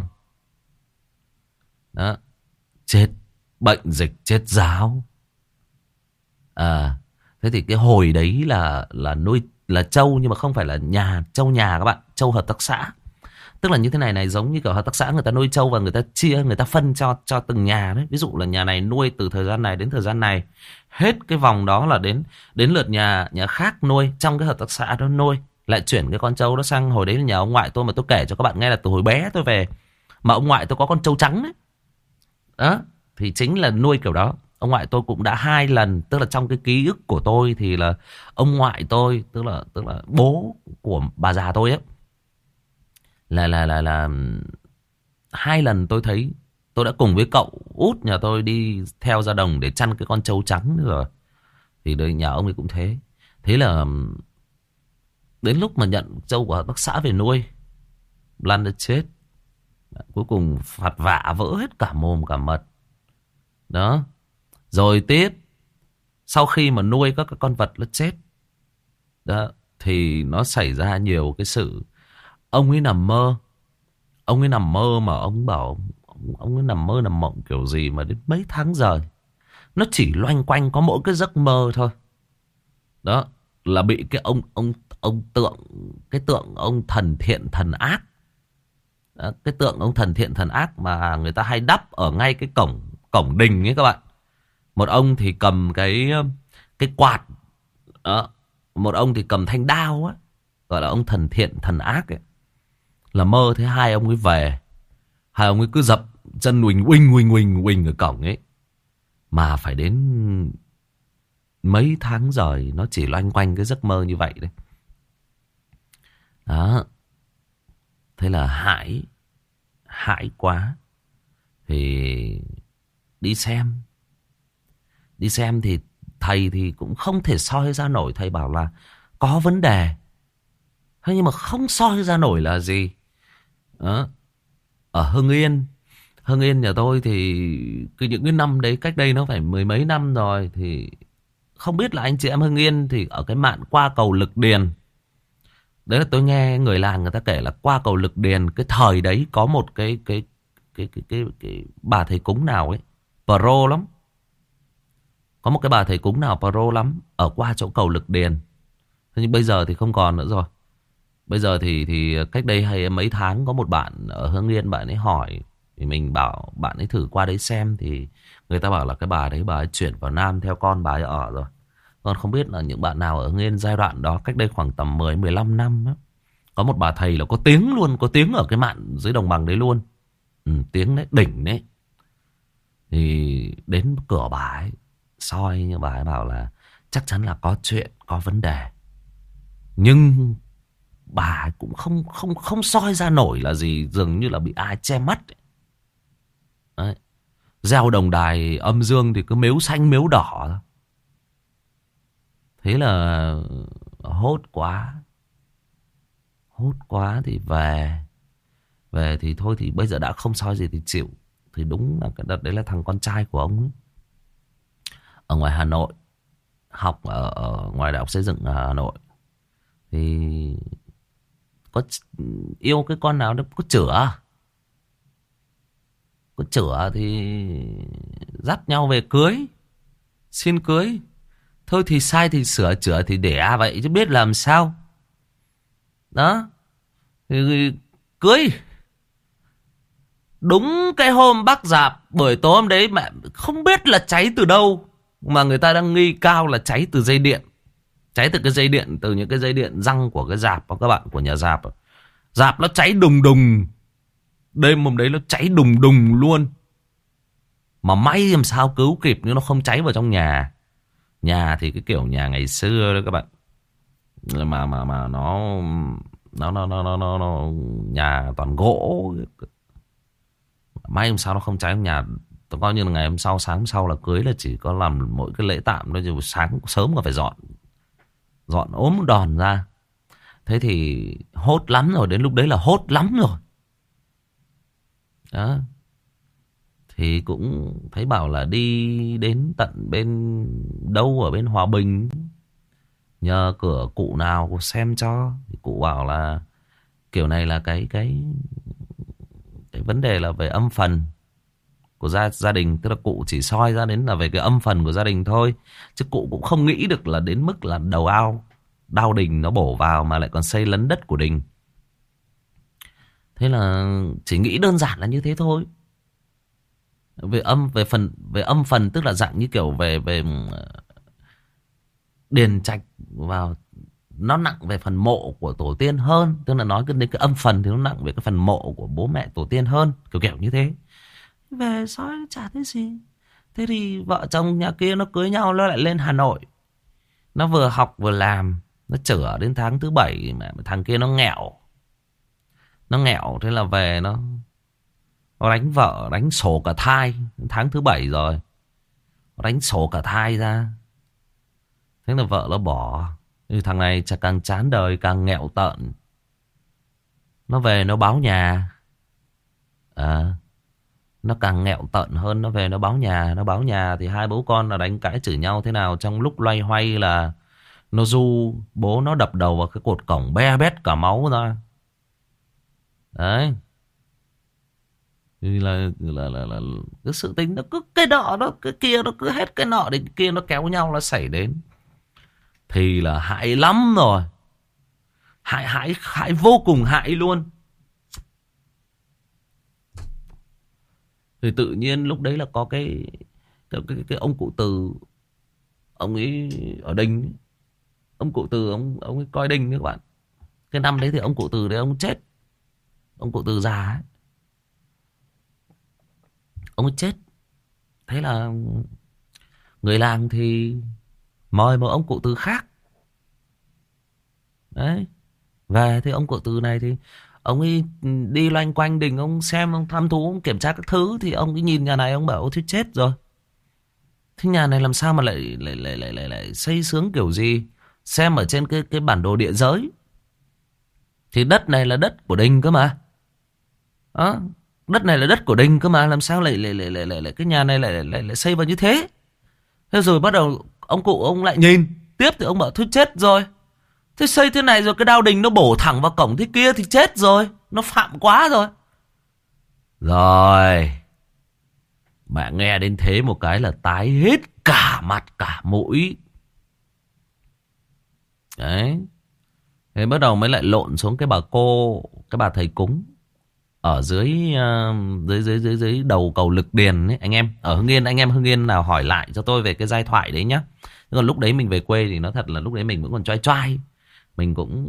Đó. Chết bệnh dịch, chết giáo. À, thế thì cái hồi đấy là là nuôi là trâu, nhưng mà không phải là nhà trâu nhà các bạn, trâu hợp tác xã. Tức là như thế này này, giống như kiểu hợp tác xã người ta nuôi trâu và người ta chia, người ta phân cho cho từng nhà đấy. Ví dụ là nhà này nuôi từ thời gian này đến thời gian này, hết cái vòng đó là đến đến lượt nhà nhà khác nuôi trong cái hợp tác xã đó nuôi, lại chuyển cái con trâu đó sang. Hồi đấy là nhà ông ngoại tôi, mà tôi kể cho các bạn nghe là từ hồi bé tôi về mà ông ngoại tôi có con trâu trắng đấy. Đó, thì chính là nuôi kiểu đó. Ông ngoại tôi cũng đã hai lần, tức là trong cái ký ức của tôi thì là ông ngoại tôi, tức là tức là bố của bà già tôi ấy, là là là là hai lần tôi thấy, tôi đã cùng với cậu út nhà tôi đi theo ra đồng để chăn cái con trâu trắng rồi. Thì đời nhà ông ấy cũng thế. Thế là đến lúc mà nhận trâu của hợp tác xã về nuôi, lăn đã chết. Cuối cùng phạt vạ vỡ hết cả mồm cả mật. Đó. Rồi tiếp, sau khi mà nuôi các cái con vật nó chết đó, thì nó xảy ra nhiều cái sự. Ông ấy nằm mơ. Ông ấy nằm mơ mà ông bảo ông, ông ấy nằm mơ nằm mộng kiểu gì mà đến mấy tháng rồi. Nó chỉ loanh quanh có mỗi cái giấc mơ thôi. Đó, là bị cái ông ông ông tượng, cái tượng ông thần thiện thần ác. Đó, cái tượng ông thần thiện thần ác mà người ta hay đắp ở ngay cái cổng cổng đình ấy các bạn. Một ông thì cầm cái cái quạt đó. Một ông thì cầm thanh đao á, gọi là ông thần thiện thần ác ấy. Là mơ thấy hai ông ấy về, hai ông ấy cứ dập chân huỳnh huỳnh huỳnh huỳnh huỳnh ở cổng ấy. Mà phải đến mấy tháng rồi nó chỉ loanh quanh cái giấc mơ như vậy đấy. Đó. Thế là hãi, hãi quá. Thì đi xem. Đi xem thì thầy thì cũng không thể soi ra nổi. Thầy bảo là có vấn đề. Thế nhưng mà không soi ra nổi là gì. Đó. Ở Hưng Yên, Hưng Yên nhà tôi thì cứ những cái năm đấy, cách đây nó phải mười mấy năm rồi. Thì không biết là anh chị em Hưng Yên thì ở cái mạn qua cầu Lực Điền. Đấy là tôi nghe người làng người ta kể là qua cầu Lực Điền, cái thời đấy có một cái cái cái cái cái, cái, cái bà thầy cúng nào ấy pro lắm. Có một cái bà thầy cúng nào pro lắm ở qua chỗ cầu Lực Điền. Thế nhưng bây giờ thì không còn nữa rồi. Bây giờ thì thì cách đây hay mấy tháng có một bạn ở Hưng Yên, bạn ấy hỏi thì mình bảo bạn ấy thử qua đấy xem, thì người ta bảo là cái bà đấy bà ấy chuyển vào Nam theo con bà ấy ở rồi. Còn không biết là những bạn nào ở Hưng Yên giai đoạn đó, cách đây khoảng tầm mười mười lăm năm đó, có một bà thầy là có tiếng luôn, có tiếng ở cái mạn dưới đồng bằng đấy luôn. Ừ, tiếng đấy, đỉnh đấy. Thì đến cửa bà ấy soi, nhưng bà ấy bảo là chắc chắn là có chuyện, có vấn đề. Nhưng bà ấy cũng không không không soi ra nổi là gì, dường như là bị ai che mắt ấy. Đấy. Gieo đồng đài âm dương thì cứ mếu xanh mếu đỏ thôi. Thế là hốt quá. Hốt quá thì về. Về thì thôi thì bây giờ đã không soi gì thì chịu. Thì đúng là cái đợt đấy là thằng con trai của ông ấy. Ở ngoài Hà Nội. Học ở, ở ngoài đại học xây dựng ở Hà Nội. Thì có yêu cái con nào đó có chữa. Có chữa thì dắt nhau về cưới. Xin cưới. Thôi thì sai thì sửa, chữa thì đẻ vậy chứ biết làm sao. Đó. Thì cưới. Đúng cái hôm Bắc Dạp, buổi tối hôm đấy mẹ không biết là cháy từ đâu, mà người ta đang nghi cao là cháy từ dây điện. Cháy từ cái dây điện, từ những cái dây điện răng của cái dạp các bạn, của nhà dạp. Dạp nó cháy đùng đùng. Đêm hôm đấy nó cháy đùng đùng luôn. Mà may làm sao cứu kịp, nhưng nó không cháy vào trong nhà. Nhà thì cái kiểu nhà ngày xưa đó các bạn. Mà mà mà nó nó nó nó nó nó, nó nhà toàn gỗ. May hôm sau nó không cháy nhà. Tôi coi như là ngày hôm sau, sáng hôm sau là cưới, là chỉ có làm mỗi cái lễ tạm thôi, chứ sáng sớm còn phải dọn dọn ốm đòn ra. Thế thì hốt lắm rồi, đến lúc đấy là hốt lắm rồi đó. Thì cũng thấy bảo là đi đến tận bên đâu ở bên Hòa Bình, nhờ cửa cụ nào xem cho. Thì cụ bảo là kiểu này là cái cái cái vấn đề là về âm phần của gia gia đình, tức là cụ chỉ soi ra đến là về cái âm phần của gia đình thôi, chứ cụ cũng không nghĩ được là đến mức là đầu ao đao đình nó bổ vào mà lại còn xây lấn đất của đình. Thế là chỉ nghĩ đơn giản là như thế thôi. Về âm về phần về âm phần tức là dạng như kiểu về về điền trạch vào, nó nặng về phần mộ của tổ tiên hơn, tức là nói đến cái âm phần thì nó nặng về cái phần mộ của bố mẹ tổ tiên hơn, kiểu kiểu như thế. Về soi chả thấy gì. Thế thì vợ chồng nhà kia nó cưới nhau, nó lại lên Hà Nội, nó vừa học vừa làm, nó chữa đến tháng thứ bảy mà thằng kia nó nghèo, nó nghèo thế là về nó nó đánh vợ, đánh sổ cả thai. Tháng thứ bảy rồi, nó đánh sổ cả thai ra. Thế là vợ nó bỏ. Thì thằng này chả càng chán đời, càng nghèo tợn. Nó về nó báo nhà. À, nó càng nghèo tợn hơn. Nó về nó báo nhà. Nó báo nhà thì hai bố con là đánh cãi chửi nhau thế nào. Trong lúc loay hoay là nó ru bố nó đập đầu vào cái cột cổng, be bét cả máu ra. Đấy. Thì là, là, là, là cái sự tính nó cứ cái nọ nó cái kia, nó cứ hết cái nọ đến cái kia, nó kéo nhau nó xảy đến. Thì là hại lắm rồi. Hại hại hại vô cùng hại luôn. Thì tự nhiên lúc đấy là có cái cái, cái, cái ông cụ Từ. Ông ấy ở Đinh. Ông cụ Từ ông, ông ấy coi Đinh các bạn. Cái năm đấy thì ông cụ Từ đấy ông chết. Ông cụ Từ già ấy. Ông ấy chết. Thế là người làng thì mời một ông cụ Từ khác. Đấy. Về thì ông cụ Từ này thì ông ấy đi loanh quanh đình, ông xem, ông thăm thú, ông kiểm tra các thứ. Thì ông ấy nhìn nhà này, ông bảo ôi thế chết rồi. Thế nhà này làm sao mà lại lại lại lại lại, lại xây sướng kiểu gì? Xem ở trên cái cái bản đồ địa giới thì đất này là đất của đình cơ mà. Đó, đất này là đất của đình cơ mà, làm sao lại lại lại lại, lại, lại cái nhà này lại, lại lại xây vào như thế? Thế rồi bắt đầu ông cụ ông lại nhìn tiếp thì ông bảo thôi chết rồi. Thế xây thế này rồi cái đao đình nó bổ thẳng vào cổng thế kia thì chết rồi, nó phạm quá rồi. Rồi mẹ nghe đến thế một cái là tái hết cả mặt cả mũi. Đấy. Thế bắt đầu mới lại lộn xuống cái bà cô, cái bà thầy cúng ở dưới uh, dưới dưới dưới dưới đầu cầu Lực Điền ấy, anh em ở Hưng Yên, anh em Hưng Yên nào hỏi lại cho tôi về cái giai thoại đấy nhá. Còn lúc đấy mình về quê thì nó thật là lúc đấy mình vẫn còn choai choai, mình cũng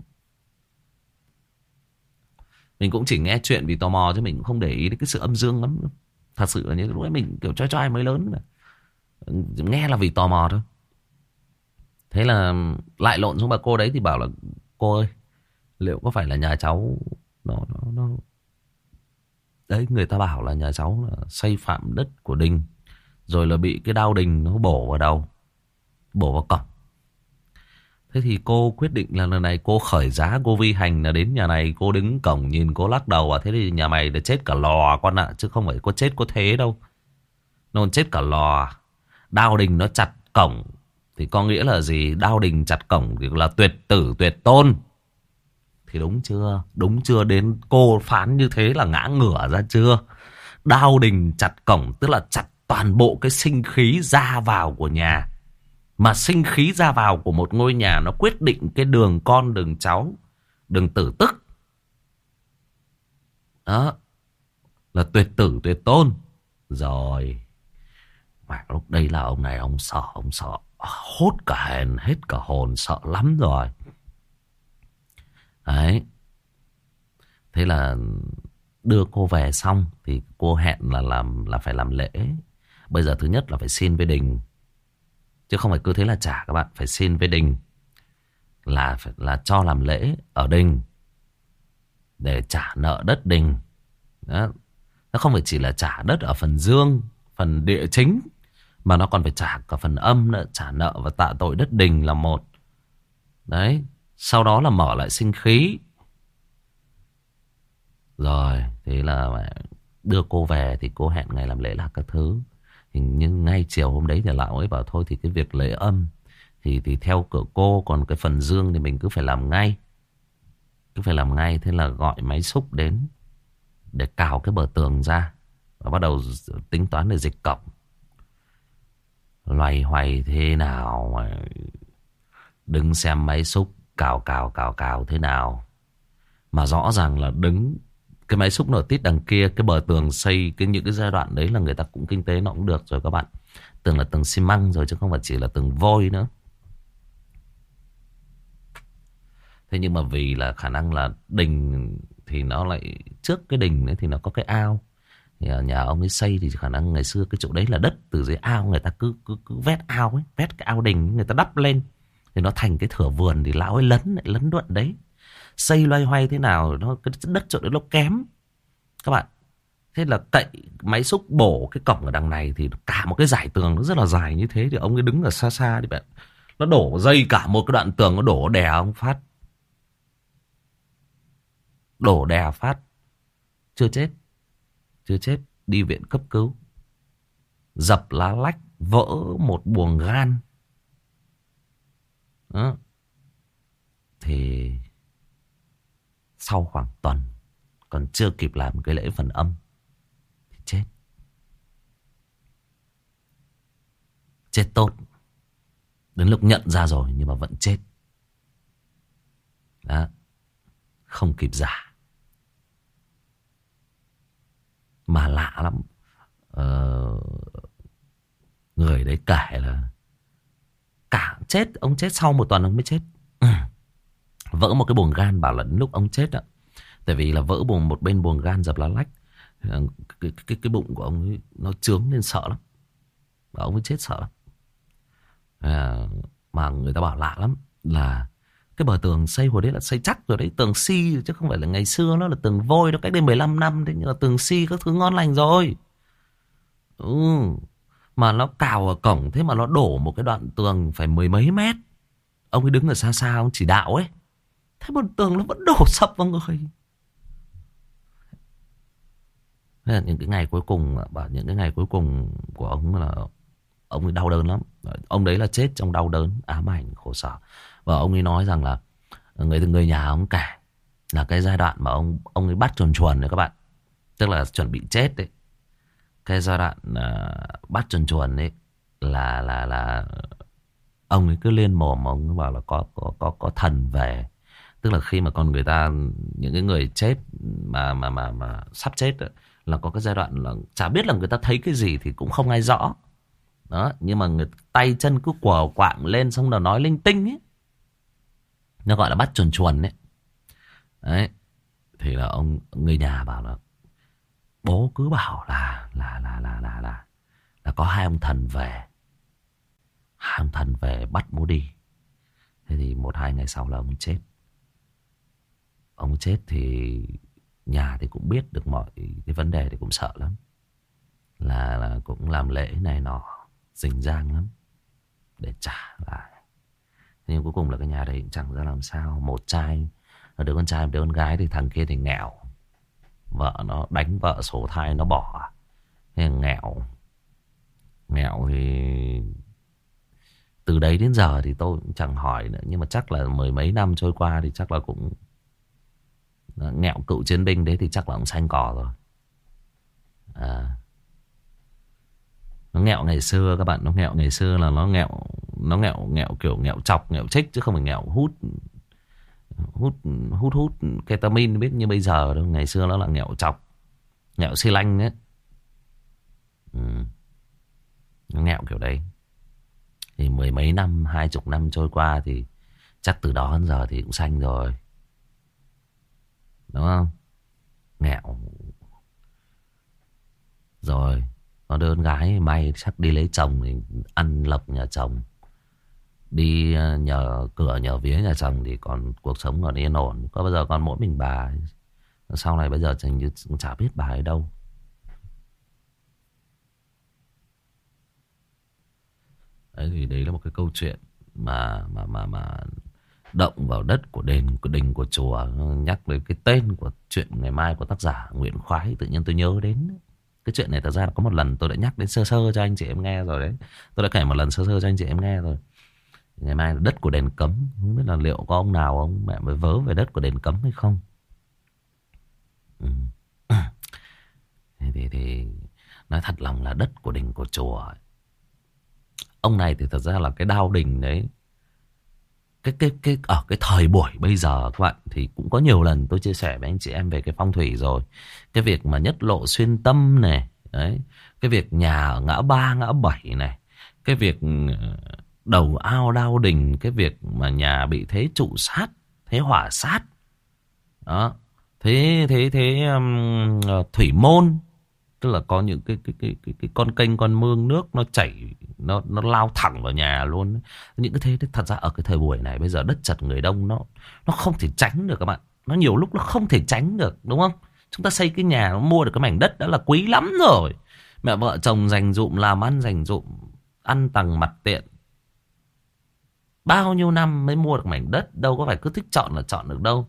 mình cũng chỉ nghe chuyện vì tò mò chứ mình cũng không để ý đến cái sự âm dương lắm. Thật sự là như lúc đấy mình kiểu choai choai mới lớn mà. Nghe là vì tò mò thôi. Thế là lại lộn xuống bà cô đấy thì bảo là cô ơi, liệu có phải là nhà cháu nó nó nó đấy, người ta bảo là nhà cháu là xây phạm đất của đình, rồi là bị cái đao đình nó bổ vào đầu, bổ vào cổng. Thế thì cô quyết định là lần này cô khởi giá, cô vi hành là đến nhà này, cô đứng cổng nhìn cô lắc đầu à. Thế thì nhà mày đã chết cả lò con ạ, chứ không phải có chết có thế đâu. Nó chết cả lò. Đao đình nó chặt cổng thì có nghĩa là gì? Đao đình chặt cổng thì là tuyệt tử tuyệt tôn. Thì đúng chưa? Đúng chưa? Đến cô phán như thế là ngã ngửa ra chưa? Đao đình chặt cổng tức là chặt toàn bộ cái sinh khí ra vào của nhà. Mà sinh khí ra vào của một ngôi nhà nó quyết định cái đường con đường cháu, đường tử tức. Đó là tuyệt tử tuyệt tôn. Rồi mà lúc đây là ông này ông sợ, ông sợ hốt cả hèn, hết cả hồn, sợ lắm rồi. Đấy. Thế là đưa cô về xong thì cô hẹn là làm là phải làm lễ. Bây giờ thứ nhất là phải xin với đình. Chứ không phải cứ thế là trả. Các bạn phải xin với đình, là phải là cho làm lễ ở đình để trả nợ đất đình. Đó. Nó không phải chỉ là trả đất ở phần dương, phần địa chính, mà nó còn phải trả cả phần âm nữa. Trả nợ và tạ tội đất đình là một. Đấy. Sau đó là mở lại sinh khí. Rồi thế là đưa cô về thì cô hẹn ngày làm lễ là các thứ. Hình như ngay chiều hôm đấy thì lão ấy bảo thôi thì cái việc lễ âm thì thì theo cửa cô, còn cái phần dương thì mình cứ phải làm ngay. Cứ phải làm ngay. Thế là gọi máy xúc đến để cào cái bờ tường ra và bắt đầu tính toán để dịch cọc. Loay hoay thế nào mà đứng xem máy xúc cào cào cào cào thế nào. Mà rõ ràng là đứng cái máy xúc nở tít đằng kia, cái bờ tường xây cái những cái giai đoạn đấy là người ta cũng kinh tế nó cũng được rồi các bạn. Tường là tường xi măng rồi chứ không phải chỉ là tường vôi nữa. Thế nhưng mà vì là khả năng là đình thì nó lại trước cái đình ấy thì nó có cái ao. Thì ở nhà ông ấy xây thì khả năng ngày xưa cái chỗ đấy là đất từ dưới ao, người ta cứ cứ, cứ vét ao ấy, vét cái ao đình người ta đắp lên thì nó thành cái thửa vườn, thì lão ấy lấn lại lấn đoạn đấy. Xây loay hoay thế nào nó cái đất chỗ đấy nó kém các bạn. Thế là cậy máy xúc bổ cái cổng ở đằng này thì cả một cái dải tường nó rất là dài như thế, thì ông ấy đứng ở xa xa đi bạn, nó đổ dây cả một cái đoạn tường, nó đổ đè ông phát. Đổ đè phát. Chưa chết. Chưa chết. Đi viện cấp cứu. Dập lá lách. Vỡ một buồng gan. Đó. Thì sau khoảng tuần, còn chưa kịp làm cái lễ phần âm thì chết. Chết tốt. Đến lúc nhận ra rồi nhưng mà vẫn chết. Đó. Không kịp giả. Mà lạ lắm. Ờ, người đấy kể là cả chết, ông chết sau một tuần ông mới chết. Vỡ một cái buồng gan, bảo là đến lúc ông chết đó. Tại vì là vỡ buồng một bên buồng gan, dập lá lách. Cái, cái, cái, cái bụng của ông ấy nó trướng lên sợ lắm. Và ông ấy chết sợ lắm. À, mà người ta bảo lạ lắm là cái bờ tường xây hồi đấy là xây chắc rồi đấy. Tường xi chứ không phải là ngày xưa nó là tường vôi. Nó cách đây mười lăm năm. Thế nhưng mà tường xi các thứ ngon lành rồi. Ừ. Mà nó cào ở cổng. Thế mà nó đổ một cái đoạn tường phải mười mấy mét. Ông ấy đứng ở xa xa ông chỉ đạo ấy. Thế một tường nó vẫn đổ sập vào người. Thế là những cái ngày cuối cùng, bảo những cái ngày cuối cùng của ông là ông ấy đau đớn lắm. Ông đấy là chết trong đau đớn, ám ảnh, khổ sở. Và ông ấy nói rằng là người người nhà ông kể là cái giai đoạn mà ông ông ấy bắt chuồn chuồn đấy các bạn, tức là chuẩn bị chết đấy. Cái giai đoạn uh, bắt chuồn chuồn đấy là là là ông ấy cứ lên mồm, ông ấy bảo là có có có có thần về. Tức là khi mà con người ta, những cái người chết mà mà mà mà sắp chết ấy, là có cái giai đoạn là chả biết là người ta thấy cái gì thì cũng không ai rõ. Đó, nhưng mà người tay chân cứ quờ quạng lên xong rồi nói linh tinh ấy. Nó gọi là bắt chuồn chuồn đấy. Đấy. Thì là ông người nhà bảo là bố cứ bảo là là là là là là là có hai ông thần về. Hai ông thần về bắt bố đi. Thế thì một hai ngày sau là ông chết. Ông chết thì nhà thì cũng biết được mọi cái vấn đề thì cũng sợ lắm. Là, là cũng làm lễ này nọ, rình rang lắm để trả lại. Nhưng cuối cùng là cái nhà đấy cũng chẳng ra làm sao. Một trai, đứa con trai, đứa con gái thì thằng kia thì nghèo. Vợ nó đánh vợ sổ thai nó bỏ. Thế là nghèo. Nghèo thì từ đấy đến giờ thì tôi cũng chẳng hỏi nữa. Nhưng mà chắc là mười mấy năm trôi qua thì chắc là cũng nghèo. Cựu chiến binh đấy thì chắc là cũng xanh cỏ rồi. À, nó nghèo ngày xưa các bạn. Nó nghèo ngày xưa là nó nghèo. Nó nghèo, nghèo kiểu nghèo chọc, nghèo trích, chứ không phải nghèo hút hút hút hút ketamin biết như bây giờ đâu. Ngày xưa nó là nghèo chọc, nghèo xi lanh ấy. Ừ. Nó nghèo kiểu đấy. Thì mười mấy năm, hai chục năm trôi qua thì chắc từ đó đến giờ thì cũng xanh rồi, đúng không? Nghèo rồi. Có đứa con gái may chắc đi lấy chồng thì ăn lộc nhà chồng. đi nhờ cửa nhờ vía nhà chồng thì còn cuộc sống còn yên ổn. Có bao giờ còn mỗi mình bà. Sau này bây giờ hình như chả biết bà ấy đâu. Đấy thì đấy là một cái câu chuyện mà mà mà mà động vào đất của đền của đình của chùa. Nhắc đến cái tên của chuyện ngày mai của tác giả Nguyễn Khoái, tự nhiên tôi nhớ đến cái chuyện này. Thật ra là có một lần tôi đã nhắc đến sơ sơ cho anh chị em nghe rồi đấy. Tôi đã kể một lần sơ sơ cho anh chị em nghe rồi. Ngày mai là đất của đền Cấm. Không biết là liệu có ông nào ông mẹ mới vớ về đất của đền Cấm hay không. Ừ. thì, thì, thì nói thật lòng là đất của đình của chùa. Ông này thì thật ra là cái đao đình đấy. Cái, cái, cái, ở cái thời buổi bây giờ các bạn, thì cũng có nhiều lần tôi chia sẻ với anh chị em về cái phong thủy rồi. Cái việc mà nhất lộ xuyên tâm này. Đấy. Cái việc nhà ở ngã ba ngã bảy này. Cái việc đầu ao đao đình. Cái việc mà nhà bị thế trụ sát, thế hỏa sát. Đó. Thế thế thế um, thủy môn, tức là có những cái cái cái cái, cái con kênh con mương nước nó chảy, nó nó lao thẳng vào nhà luôn. Những cái thế thật ra ở cái thời buổi này bây giờ đất chật người đông, nó nó không thể tránh được các bạn. Nó nhiều lúc nó không thể tránh được, đúng không? Chúng ta xây cái nhà, nó mua được cái mảnh đất đã là quý lắm rồi. Mẹ vợ chồng dành dụm làm ăn, dành dụm ăn tầng mặt tiện, bao nhiêu năm mới mua được mảnh đất. Đâu có phải cứ thích chọn là chọn được đâu.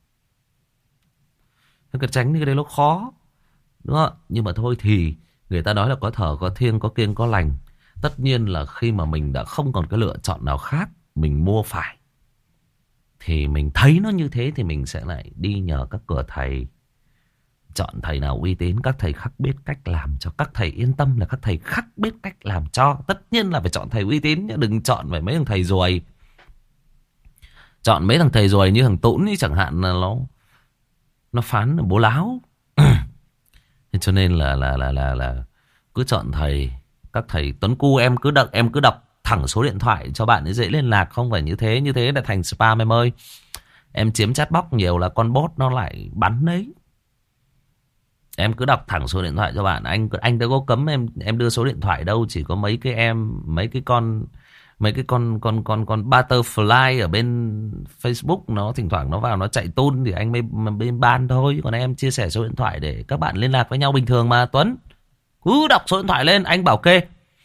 Cái tránh thì cái đấy nó khó, đúng không? Nhưng mà thôi thì người ta nói là có thở, có thiêng, có kiêng, có lành. Tất nhiên là khi mà mình đã không còn cái lựa chọn nào khác, mình mua phải, thì mình thấy nó như thế thì mình sẽ lại đi nhờ các cửa thầy. Chọn thầy nào uy tín, các thầy khắc biết cách làm cho. Các thầy yên tâm là các thầy khắc biết cách làm cho. Tất nhiên là phải chọn thầy uy tín, đừng chọn phải mấy thằng thầy ruồi. Chọn mấy thằng thầy ruồi như thằng Tũn ấy chẳng hạn, là nó nó phán là bố láo. Cho nên là là là là là cứ chọn thầy. Các thầy Tuấn Cu em cứ đọc em cứ đọc thẳng số điện thoại cho bạn ấy dễ liên lạc. Không phải như thế, như thế là thành spam em ơi. Em chiếm chatbox nhiều là con bot nó lại bắn đấy. Em cứ đọc thẳng số điện thoại cho bạn. Anh anh đâu có cấm em em đưa số điện thoại đâu. Chỉ có mấy cái em mấy cái con mấy cái con con con con butterfly ở bên Facebook nó thỉnh thoảng nó vào nó chạy tun thì anh mới bên ban thôi. Còn em chia sẻ số điện thoại để các bạn liên lạc với nhau bình thường mà Tuấn. Cứ đọc số điện thoại lên anh bảo kê.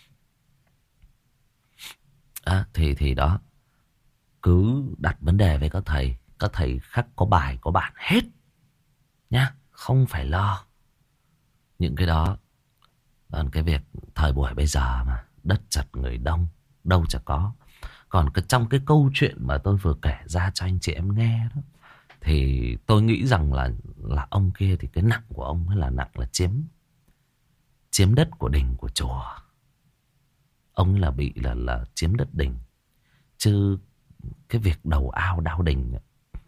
À, thì thì đó, cứ đặt vấn đề với các thầy. Các thầy khắc có bài có bản hết nhá, không phải lo những cái đó. Còn cái việc thời buổi bây giờ mà đất chật người đông, đâu chả có. Còn cái, trong cái câu chuyện mà tôi vừa kể ra cho anh chị em nghe đó, thì tôi nghĩ rằng là là ông kia thì cái nặng của ông ấy là nặng là chiếm chiếm đất của đình của chùa. Ông là bị là là chiếm đất đình. Chứ cái việc đầu ao đao đình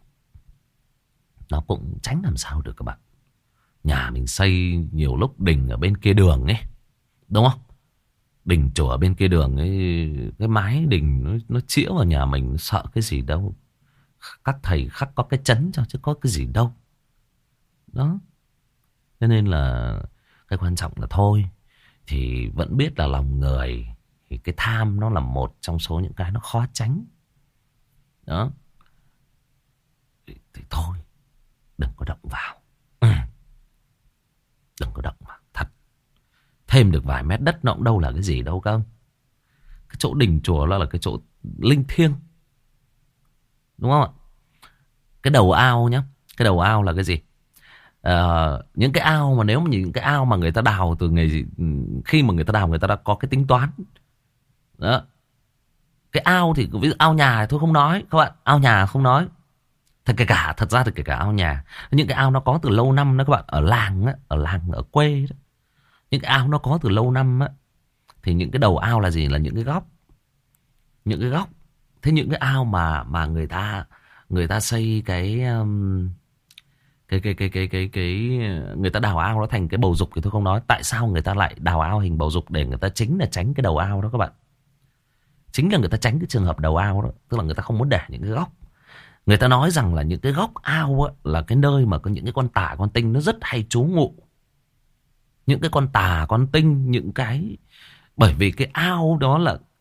nó cũng tránh làm sao được các bạn. Nhà mình xây nhiều lúc đình ở bên kia đường ấy, đúng không? Đình chùa ở bên kia đường ấy, cái mái đình nó, nó chĩa vào nhà mình, sợ cái gì đâu. Các thầy khắc có cái chấn cho chứ có cái gì đâu. Đó. Cho nên là cái quan trọng là thôi, thì vẫn biết là lòng người, thì cái tham nó là một trong số những cái nó khó tránh. Đó. Thì, thì thôi, đừng có động vào. Ừ. Đừng có động vào, thật. Thêm được vài mét đất nó cũng đâu là cái gì đâu không. Cái chỗ đình chùa là, là cái chỗ linh thiêng, đúng không ạ? Cái đầu ao nhá. Cái đầu ao là cái gì? À, những cái ao mà nếu mà những cái ao mà người ta đào từ ngày, khi mà người ta đào người ta đã có cái tính toán. Đó. Cái ao thì ví dụ ao nhà thì thôi không nói các bạn, ao nhà không nói. Thật kể cả thật ra thì kể cả ao nhà, những cái ao nó có từ lâu năm đó các bạn, ở làng á, ở làng ở quê đó. Những cái ao nó có từ lâu năm á, thì những cái đầu ao là gì? Là những cái góc. Những cái góc. Thế những cái ao mà mà người ta người ta xây cái um, cái cái cái cái cái cái người ta đào ao nó thành cái bầu dục thì tôi không nói. Tại sao người ta lại đào ao hình bầu dục? Để người ta chính là tránh cái đầu ao đó các bạn. Chính là người ta tránh cái trường hợp đầu ao đó, tức là người ta không muốn để những cái góc. Người ta nói rằng là những cái góc ao á, là cái nơi mà có những cái con tả con tinh nó rất hay trú ngụ. Những cái con tà con tinh, những cái, bởi vì cái ao đó là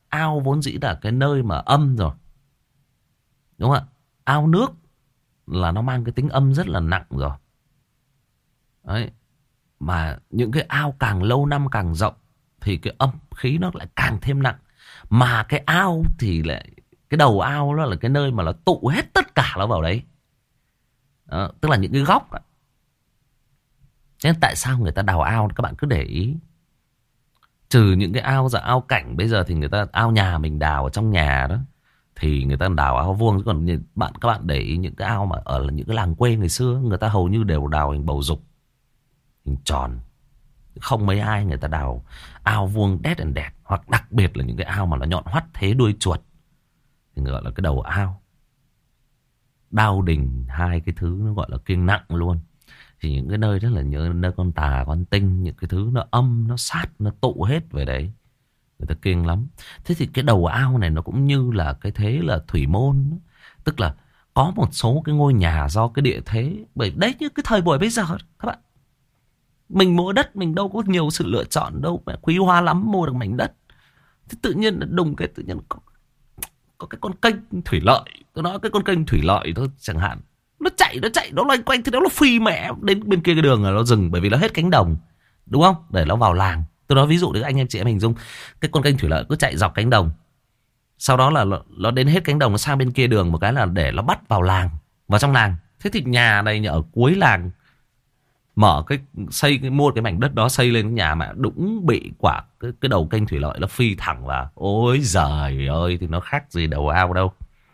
ao vốn dĩ là cái nơi mà âm rồi. Đúng không ạ? Ao nước là nó mang cái tính âm rất là nặng rồi. Đấy. Mà những cái ao càng lâu năm càng rộng thì cái âm khí nó lại càng thêm nặng. Mà cái ao thì lại, cái đầu ao đó là cái nơi mà nó tụ hết tất cả nó vào đấy. Đó, tức là những cái góc. Nên tại sao người ta đào ao, các bạn cứ để ý. Trừ những cái ao dạ ao cảnh, bây giờ thì người ta ao nhà mình đào ở trong nhà đó thì người ta đào ao vuông. Còn bạn các bạn để ý những cái ao mà ở những cái làng quê ngày xưa, người ta hầu như đều đào hình bầu dục, hình tròn. Không mấy ai người ta đào ao vuông đét đèn đẹp. Hoặc đặc biệt là những cái ao mà nó nhọn hoắt thế đuôi chuột thì gọi là cái đầu ao. Đao đình, hai cái thứ nó gọi là kiêng nặng luôn. Thì những cái nơi đó là những nơi con tà, con tinh, những cái thứ nó âm, nó sát, nó tụ hết về đấy. Người ta kiêng lắm. Thế thì cái đầu ao này nó cũng như là cái thế là thủy môn. Tức là có một số cái ngôi nhà do cái địa thế. Bởi đấy như cái thời buổi bây giờ các bạn. Mình mua đất mình đâu có nhiều sự lựa chọn đâu. Quý hóa lắm mua được mảnh đất. Thế tự nhiên đùng cái tự nhiên có, có cái con kênh thủy lợi. Tôi nói cái con kênh thủy lợi thôi chẳng hạn. Nó chạy, nó chạy, nó loanh quanh thì nó phi mẹ đến bên kia cái đường là nó dừng. Bởi vì nó hết cánh đồng. Đúng không? Để nó vào làng. Tôi nói ví dụ để anh em chị em hình dung. Cái con kênh thủy lợi cứ chạy dọc cánh đồng. Sau đó là nó, nó đến hết cánh đồng, nó sang bên kia đường một cái là để nó bắt vào làng, vào trong làng. Thế thì nhà này nhà ở cuối làng, mở cái xây cái mua cái mảnh đất đó xây lên cái nhà mà đũng bị quả cái, cái đầu kênh thủy lợi nó phi thẳng vào. Ôi giời ơi, thì nó khác gì đầu ao đâu.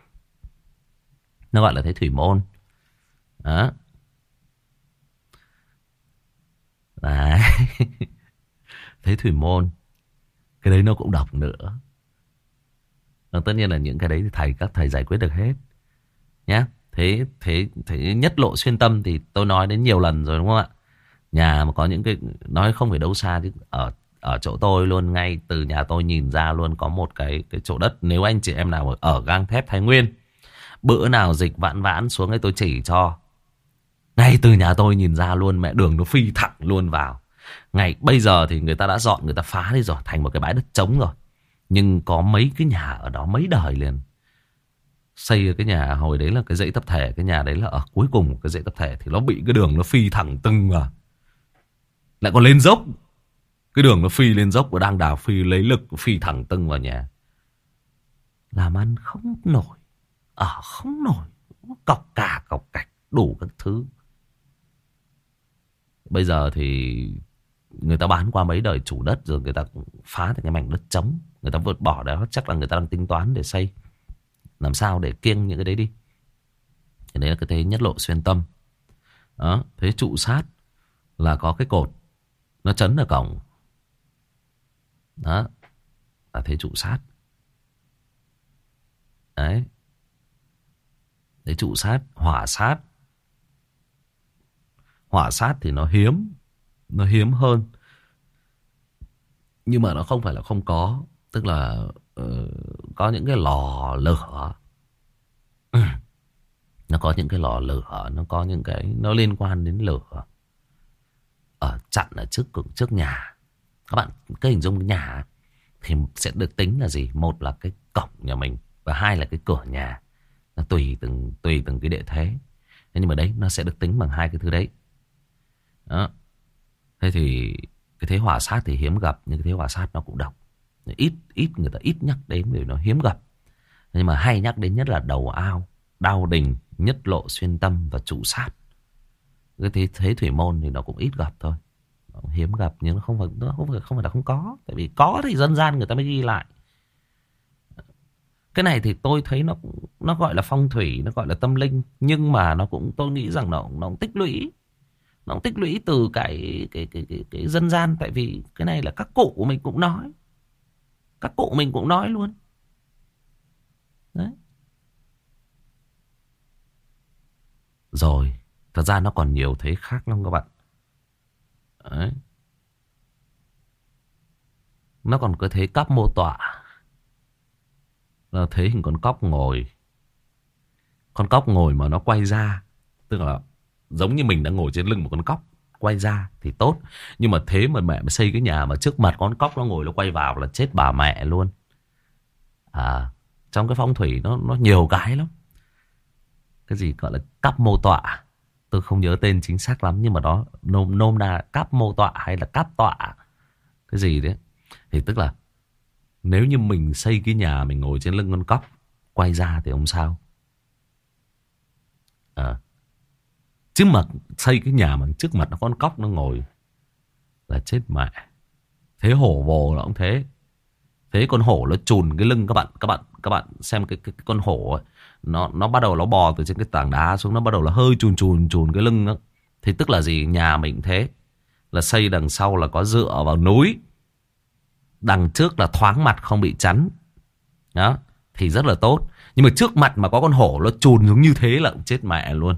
Nó gọi là thế thủy môn. Đó. Đấy. Thế thủy môn. Cái đấy nó cũng độc nữa. Nó tất nhiên là những cái đấy thì thầy các thầy giải quyết được hết nhé. Thế, thế, thế nhất lộ xuyên tâm thì tôi nói đến nhiều lần rồi đúng không ạ? Nhà mà có những cái, nói không phải đâu xa chứ ở ở chỗ tôi luôn, ngay từ nhà tôi nhìn ra luôn có một cái cái chỗ đất. Nếu anh chị em nào ở gang thép Thái Nguyên, bữa nào dịch vãn vãn xuống ấy tôi chỉ cho. Ngay từ nhà tôi nhìn ra luôn, mẹ đường nó phi thẳng luôn vào. Ngày bây giờ thì người ta đã dọn, người ta phá đi rồi, thành một cái bãi đất trống rồi. Nhưng có mấy cái nhà ở đó mấy đời liền. Xây cái nhà hồi đấy là cái dãy tập thể. Cái nhà đấy là ở cuối cùng cái dãy tập thể. Thì nó bị cái đường nó phi thẳng tưng vào. Lại còn lên dốc. Cái đường nó phi lên dốc và đang đào phi lấy lực phi thẳng tưng vào nhà. Làm ăn không nổi. Ở không nổi. Cọc cả cọc cạch đủ các thứ. Bây giờ thì người ta bán qua mấy đời chủ đất rồi, người ta cũng phá thành cái mảnh đất trống. Người ta vượt bỏ đó, chắc là người ta đang tính toán để xây. Làm sao để kiêng những cái đấy đi. Thì đấy là cái thế nhất lộ xuyên tâm. Đó, thế trụ sát là có cái cột nó chấn ở cổng. Đó, là thế trụ sát. Đấy. Thế trụ sát, hỏa sát. Hỏa sát thì nó hiếm. Nó hiếm hơn. Nhưng mà nó không phải là không có. Tức là uh, có những cái lò lửa. Nó có những cái lò lửa. Nó có những cái nó liên quan đến lửa. Ở chặn ở trước trước nhà. Các bạn cứ hình dung cái nhà thì sẽ được tính là gì? Một là cái cổng nhà mình. Và hai là cái cửa nhà. Nó tùy từng tùy từng cái địa thế. Thế nhưng mà đấy nó sẽ được tính bằng hai cái thứ đấy. Đó. Thế thì cái thế hỏa sát thì hiếm gặp. Nhưng cái thế hỏa sát nó cũng độc. Ít ít người ta ít nhắc đến vì nó hiếm gặp. Nhưng mà hay nhắc đến nhất là đầu ao, đao đình, nhất lộ xuyên tâm và trụ sát. Cái thế, thế thủy môn thì nó cũng ít gặp thôi. Nó hiếm gặp nhưng nó không phải, nó không phải, không phải là không có. Tại vì có thì dân gian người ta mới ghi lại. Cái này thì tôi thấy nó nó gọi là phong thủy, nó gọi là tâm linh. Nhưng mà nó cũng, tôi nghĩ rằng nó, nó cũng tích lũy. Nó cũng tích lũy từ cái, cái, cái, cái, cái dân gian. Tại vì cái này là các cụ của mình cũng nói. Các cụ mình cũng nói luôn. Đấy. Rồi, thật ra nó còn nhiều thế khác lắm các bạn. Đấy. Nó còn có thế cắp mô tọa. Là thế hình con cóc ngồi. Con cóc ngồi mà nó quay ra. Tức là giống như mình đang ngồi trên lưng một con cóc. Quay ra thì tốt. Nhưng mà thế mà mẹ mà xây cái nhà mà trước mặt con cóc nó ngồi nó quay vào là chết bà mẹ luôn. À, trong cái phong thủy nó nó nhiều cái lắm. Cái gì gọi là cáp mô tọa, tôi không nhớ tên chính xác lắm, nhưng mà đó nôm nôm na cáp mô tọa hay là cáp tọa cái gì đấy. Thì tức là nếu như mình xây cái nhà mình ngồi trên lưng con cóc quay ra thì không sao. À, chứ mà xây cái nhà mà trước mặt nó con cóc nó ngồi là chết mẹ. Thế hổ vồ nó cũng thế. Thế con hổ nó chùn cái lưng các bạn, các bạn, các bạn xem cái, cái, cái con hổ ấy, nó nó bắt đầu nó bò từ trên cái tảng đá xuống, nó bắt đầu là hơi chùn chùn chùn cái lưng đó. Thì tức là gì? Nhà mình thế, là xây đằng sau là có dựa vào núi, đằng trước là thoáng mặt không bị chắn. Đó, thì rất là tốt. Nhưng mà trước mặt mà có con hổ nó chùn giống như thế là cũng chết mẹ luôn.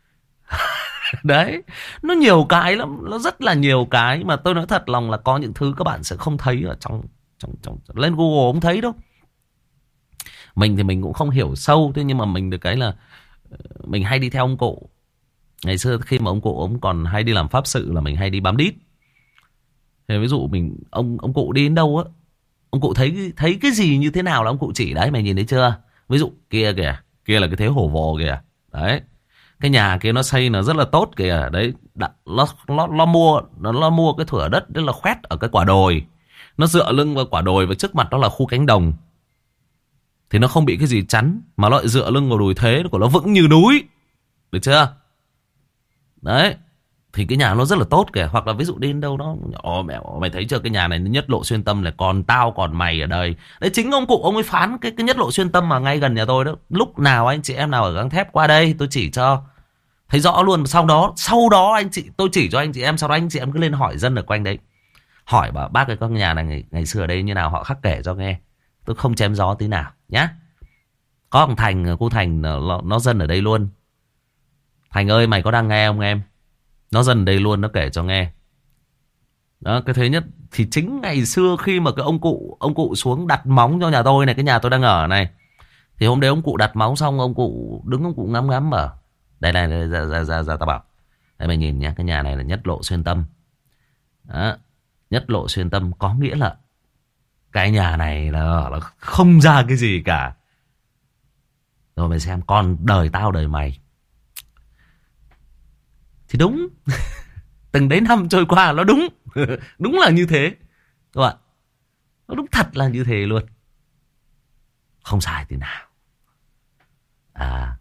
Đấy, nó nhiều cái lắm, nó rất là nhiều cái mà tôi nói thật lòng là có những thứ các bạn sẽ không thấy ở trong trong trong lên Google không thấy đâu. Mình thì mình cũng không hiểu sâu, thế nhưng mà mình được cái là mình hay đi theo ông cụ. Ngày xưa khi mà ông cụ ông còn hay đi làm pháp sự là mình hay đi bám đít. Thì ví dụ mình ông ông cụ đi đến đâu á, ông cụ thấy thấy cái gì như thế nào là ông cụ chỉ đấy, mày nhìn thấy chưa? Ví dụ kia kìa, kia là cái thế hổ vồ kìa. Đấy. Cái nhà kia nó xây là rất là tốt kìa. Đấy, nó nó nó mua nó, nó mua cái thửa đất đó là khoét ở cái quả đồi. Nó dựa lưng vào quả đồi và trước mặt đó là khu cánh đồng. Thì nó không bị cái gì chắn, mà nó lại dựa lưng vào đồi thế của nó vững như núi. Được chưa? Đấy. Thì cái nhà nó rất là tốt kìa. Hoặc là ví dụ đi đến đâu nó, ồ mẹ, mày thấy chưa, cái nhà này nó nhất lộ xuyên tâm là còn tao còn mày ở đây. Đấy, chính ông cụ ông ấy phán cái, cái nhất lộ xuyên tâm mà ngay gần nhà tôi đó. Lúc nào anh chị em nào ở Găng Thép qua đây tôi chỉ cho thấy rõ luôn. Sau đó sau đó anh chị tôi chỉ cho anh chị em. Sau đó anh chị em cứ lên hỏi dân ở quanh đấy, hỏi bảo bác cái con nhà này ngày, ngày xưa ở đây như nào, họ khắc kể cho nghe. Tôi không chém gió tí nào nhá. Có ông Thành, cô Thành nó, nó dân ở đây luôn. Thành ơi mày có đang nghe không em? Nó dân ở đây luôn, nó kể cho nghe. Đó, cái thứ nhất thì chính ngày xưa khi mà cái ông cụ ông cụ xuống đặt móng cho nhà tôi này, cái nhà tôi đang ở này, thì hôm đấy ông cụ đặt móng xong, ông cụ đứng ông cụ ngắm ngắm bảo đây này, đây, ra ra ra ra tao bảo đây mày nhìn nhá, cái nhà này là nhất lộ xuyên tâm. Đó, nhất lộ xuyên tâm có nghĩa là cái nhà này là, là không ra cái gì cả. Rồi mày xem, con đời tao đời mày thì đúng. Từng đấy năm trôi qua nó đúng. Đúng là như thế các bạn. Nó đúng thật là như thế luôn, không sai tí nào. À,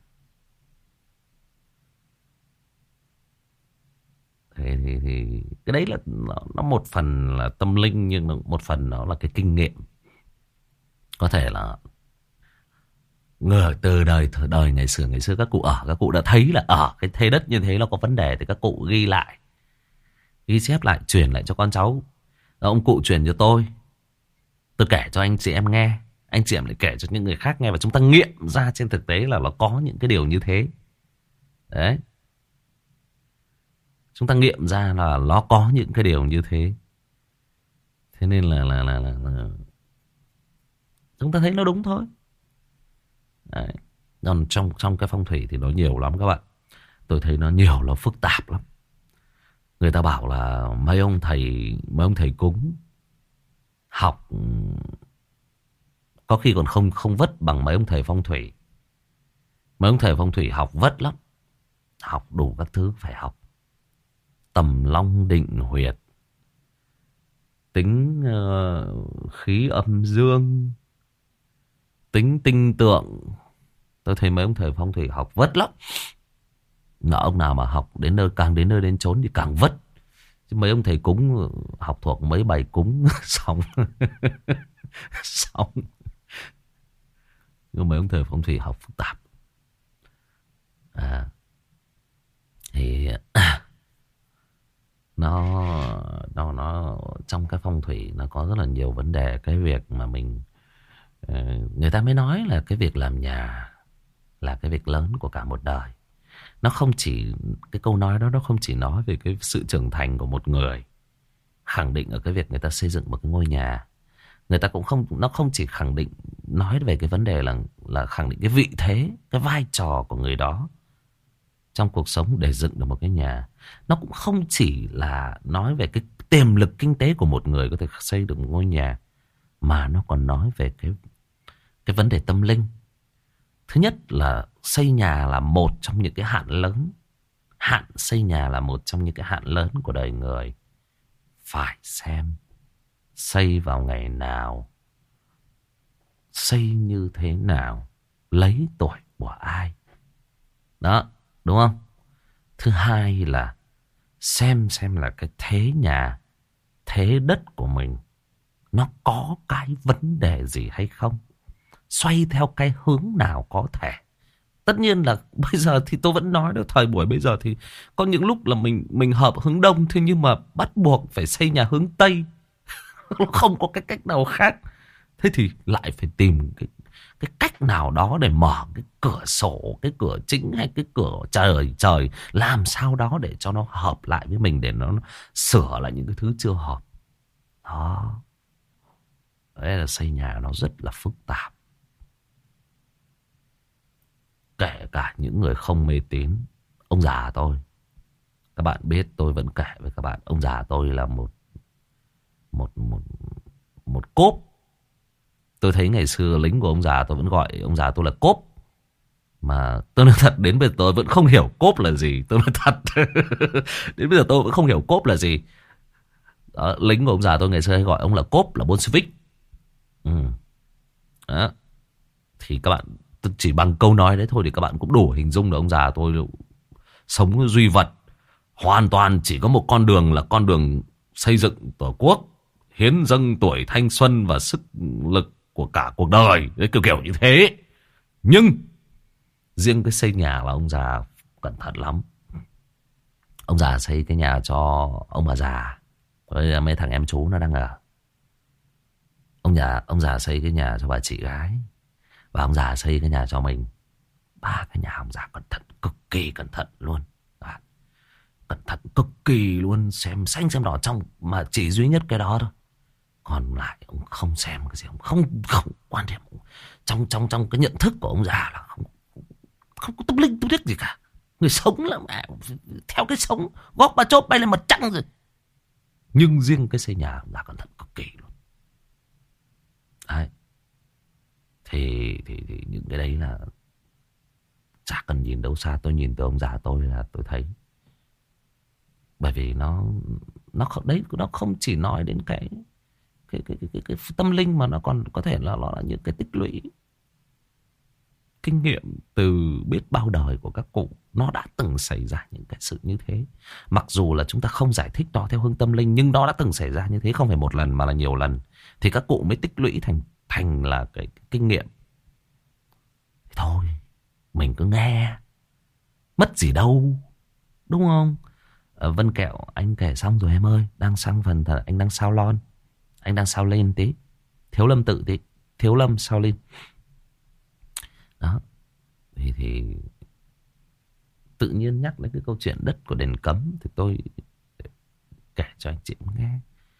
thế thì, thì cái đấy là nó, nó một phần là tâm linh, nhưng một phần nó là cái kinh nghiệm. Có thể là người từ đời đời ngày xưa ngày xưa các cụ ở, các cụ đã thấy là ở cái thế đất như thế nó có vấn đề, thì các cụ ghi lại, ghi chép lại, truyền lại cho con cháu. Ông cụ truyền cho tôi, tôi kể cho anh chị em nghe, anh chị em lại kể cho những người khác nghe, và chúng ta nghiệm ra trên thực tế là nó có những cái điều như thế. Đấy, chúng ta nghiệm ra là nó có những cái điều như thế. Thế nên là là là, là, là chúng ta thấy nó đúng thôi. Đấy. Còn trong trong cái phong thủy thì nó nhiều lắm các bạn. Tôi thấy nó nhiều, nó phức tạp lắm. Người ta bảo là mấy ông thầy mấy ông thầy cúng học có khi còn không không vất bằng mấy ông thầy phong thủy. Mấy ông thầy phong thủy học vất lắm, học đủ các thứ phải học. Tầm long định huyệt, tính uh, khí âm dương, tính tinh tượng. Tôi thấy mấy ông thầy phong thủy học vất lắm. Mà ông nào mà học đến nơi, càng đến nơi đến chốn thì càng vất. Chứ mấy ông thầy cúng học thuộc mấy bài cúng xong. Xong. Nhưng mấy ông thầy phong thủy học phức tạp. À, thì nó nó nó trong cái phong thủy nó có rất là nhiều vấn đề. Cái việc mà mình, người ta mới nói là cái việc làm nhà là cái việc lớn của cả một đời. Nó không chỉ, cái câu nói đó nó không chỉ nói về cái sự trưởng thành của một người, khẳng định ở cái việc người ta xây dựng một cái ngôi nhà. Người ta cũng không, nó không chỉ khẳng định, nói về cái vấn đề là là khẳng định cái vị thế, cái vai trò của người đó trong cuộc sống để dựng được một cái nhà. Nó cũng không chỉ là nói về cái tiềm lực kinh tế của một người có thể xây được một ngôi nhà, mà nó còn nói về cái cái vấn đề tâm linh. Thứ nhất là xây nhà là một trong những cái hạn lớn. Hạn xây nhà là một trong những cái hạn lớn của đời người. Phải xem xây vào ngày nào, xây như thế nào, lấy tuổi của ai. Đó, đúng không? Thứ hai là xem xem là cái thế nhà, thế đất của mình nó có cái vấn đề gì hay không. Xoay theo cái hướng nào có thể. Tất nhiên là bây giờ thì tôi vẫn nói được, thời buổi bây giờ thì có những lúc là mình mình hợp hướng đông, thế nhưng mà bắt buộc phải xây nhà hướng tây. Không có cái cách nào khác. Thế thì lại phải tìm cái, cái cách nào đó để mở cái cửa sổ, cái cửa chính hay cái cửa trời trời, làm sao đó để cho nó hợp lại với mình, để nó sửa lại những cái thứ chưa hợp. Đó. Đấy là xây nhà nó rất là phức tạp. Kể cả những người không mê tín. Ông già tôi, các bạn biết, tôi vẫn kể với các bạn, ông già tôi là một Một một một cốp. Tôi thấy ngày xưa lính của ông già tôi vẫn gọi ông già tôi là cốp. Mà tôi nói thật, đến bây giờ tôi vẫn không hiểu cốp là gì. Tôi nói thật. Đến bây giờ tôi vẫn không hiểu cốp là gì. Đó, lính của ông già tôi ngày xưa hay gọi ông là cốp, là Bolshevik. Ừ. Đó. Thì các bạn chỉ bằng câu nói đấy thôi thì các bạn cũng đủ hình dung được ông già tôi sống duy vật. Hoàn toàn chỉ có một con đường là con đường xây dựng tổ quốc, hiến dâng tuổi thanh xuân và sức lực của cả cuộc đời. Đấy, kiểu kiểu như thế. Nhưng riêng cái xây nhà là ông già cẩn thận lắm. Ông già xây cái nhà cho ông bà già, với mấy thằng em chú nó đang ở. Ông nhà ông già xây cái nhà cho bà chị gái, và ông già xây cái nhà cho mình. Ba cái nhà ông già cẩn thận, cực kỳ cẩn thận luôn. À, cẩn thận cực kỳ luôn. Xem xanh xem đỏ trong, mà chỉ duy nhất cái đó thôi. Còn lại ông không xem cái gì, ông không không quan điểm. Trong trong trong cái nhận thức của ông già là không không có tâm linh tâm thức gì cả. Người sống là mẹ, theo cái sống, góp ba chốt bay lên mặt trăng rồi. Nhưng riêng cái xây nhà ông già cẩn thận cực kỳ luôn. Đấy. Thì, thì, thì những cái đấy là chả cần nhìn đâu xa. Tôi nhìn từ ông già tôi là tôi thấy. Bởi vì nó nó đấy, nó không chỉ nói đến cái cái, cái, cái, cái, cái tâm linh, mà nó còn có thể là nó là những cái tích lũy kinh nghiệm từ biết bao đời của các cụ. Nó đã từng xảy ra những cái sự như thế. Mặc dù là chúng ta không giải thích nó theo hướng tâm linh, nhưng nó đã từng xảy ra như thế, không phải một lần mà là nhiều lần. Thì các cụ mới tích lũy thành thành là cái, cái kinh nghiệm. Thôi mình cứ nghe, mất gì đâu, đúng không? À, Vân Kẹo, anh kể xong rồi em ơi. Đang sang phần thật, anh đang sao lon. Anh đang sao lên tí. Thiếu Lâm tự tí. Thiếu Lâm sao lên. Đó. Thì, thì tự nhiên nhắc đến cái câu chuyện đất của đền Cấm, thì tôi kể cho anh chị nghe.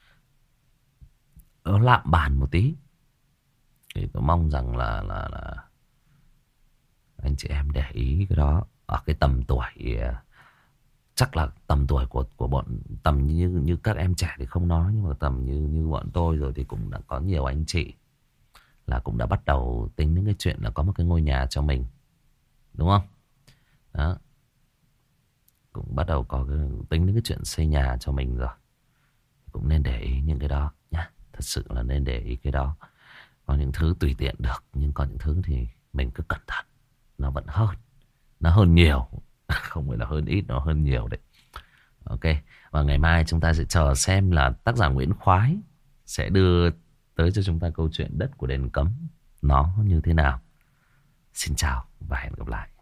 Nó lạm bàn một tí. Thì tôi mong rằng là, là, là anh chị em để ý cái đó. Ở cái tầm tuổi, chắc là tầm tuổi của của bọn, tầm như như các em trẻ thì không nói, nhưng mà tầm như như bọn tôi rồi thì cũng đã có nhiều anh chị là cũng đã bắt đầu tính đến cái chuyện là có một cái ngôi nhà cho mình, đúng không? Đó, cũng bắt đầu có cái, tính đến cái chuyện xây nhà cho mình rồi. Cũng nên để ý những cái đó nhá. Thật sự là nên để ý cái đó. Có những thứ tùy tiện được, nhưng có những thứ thì mình cứ cẩn thận. Nó vẫn hơn. Nó hơn nhiều. Không phải là hơn ít, nó hơn nhiều đấy. Ok. Và ngày mai chúng ta sẽ chờ xem là tác giả Nguyễn Khoái sẽ đưa tới cho chúng ta câu chuyện đất của đền Cấm nó như thế nào. Xin chào và hẹn gặp lại.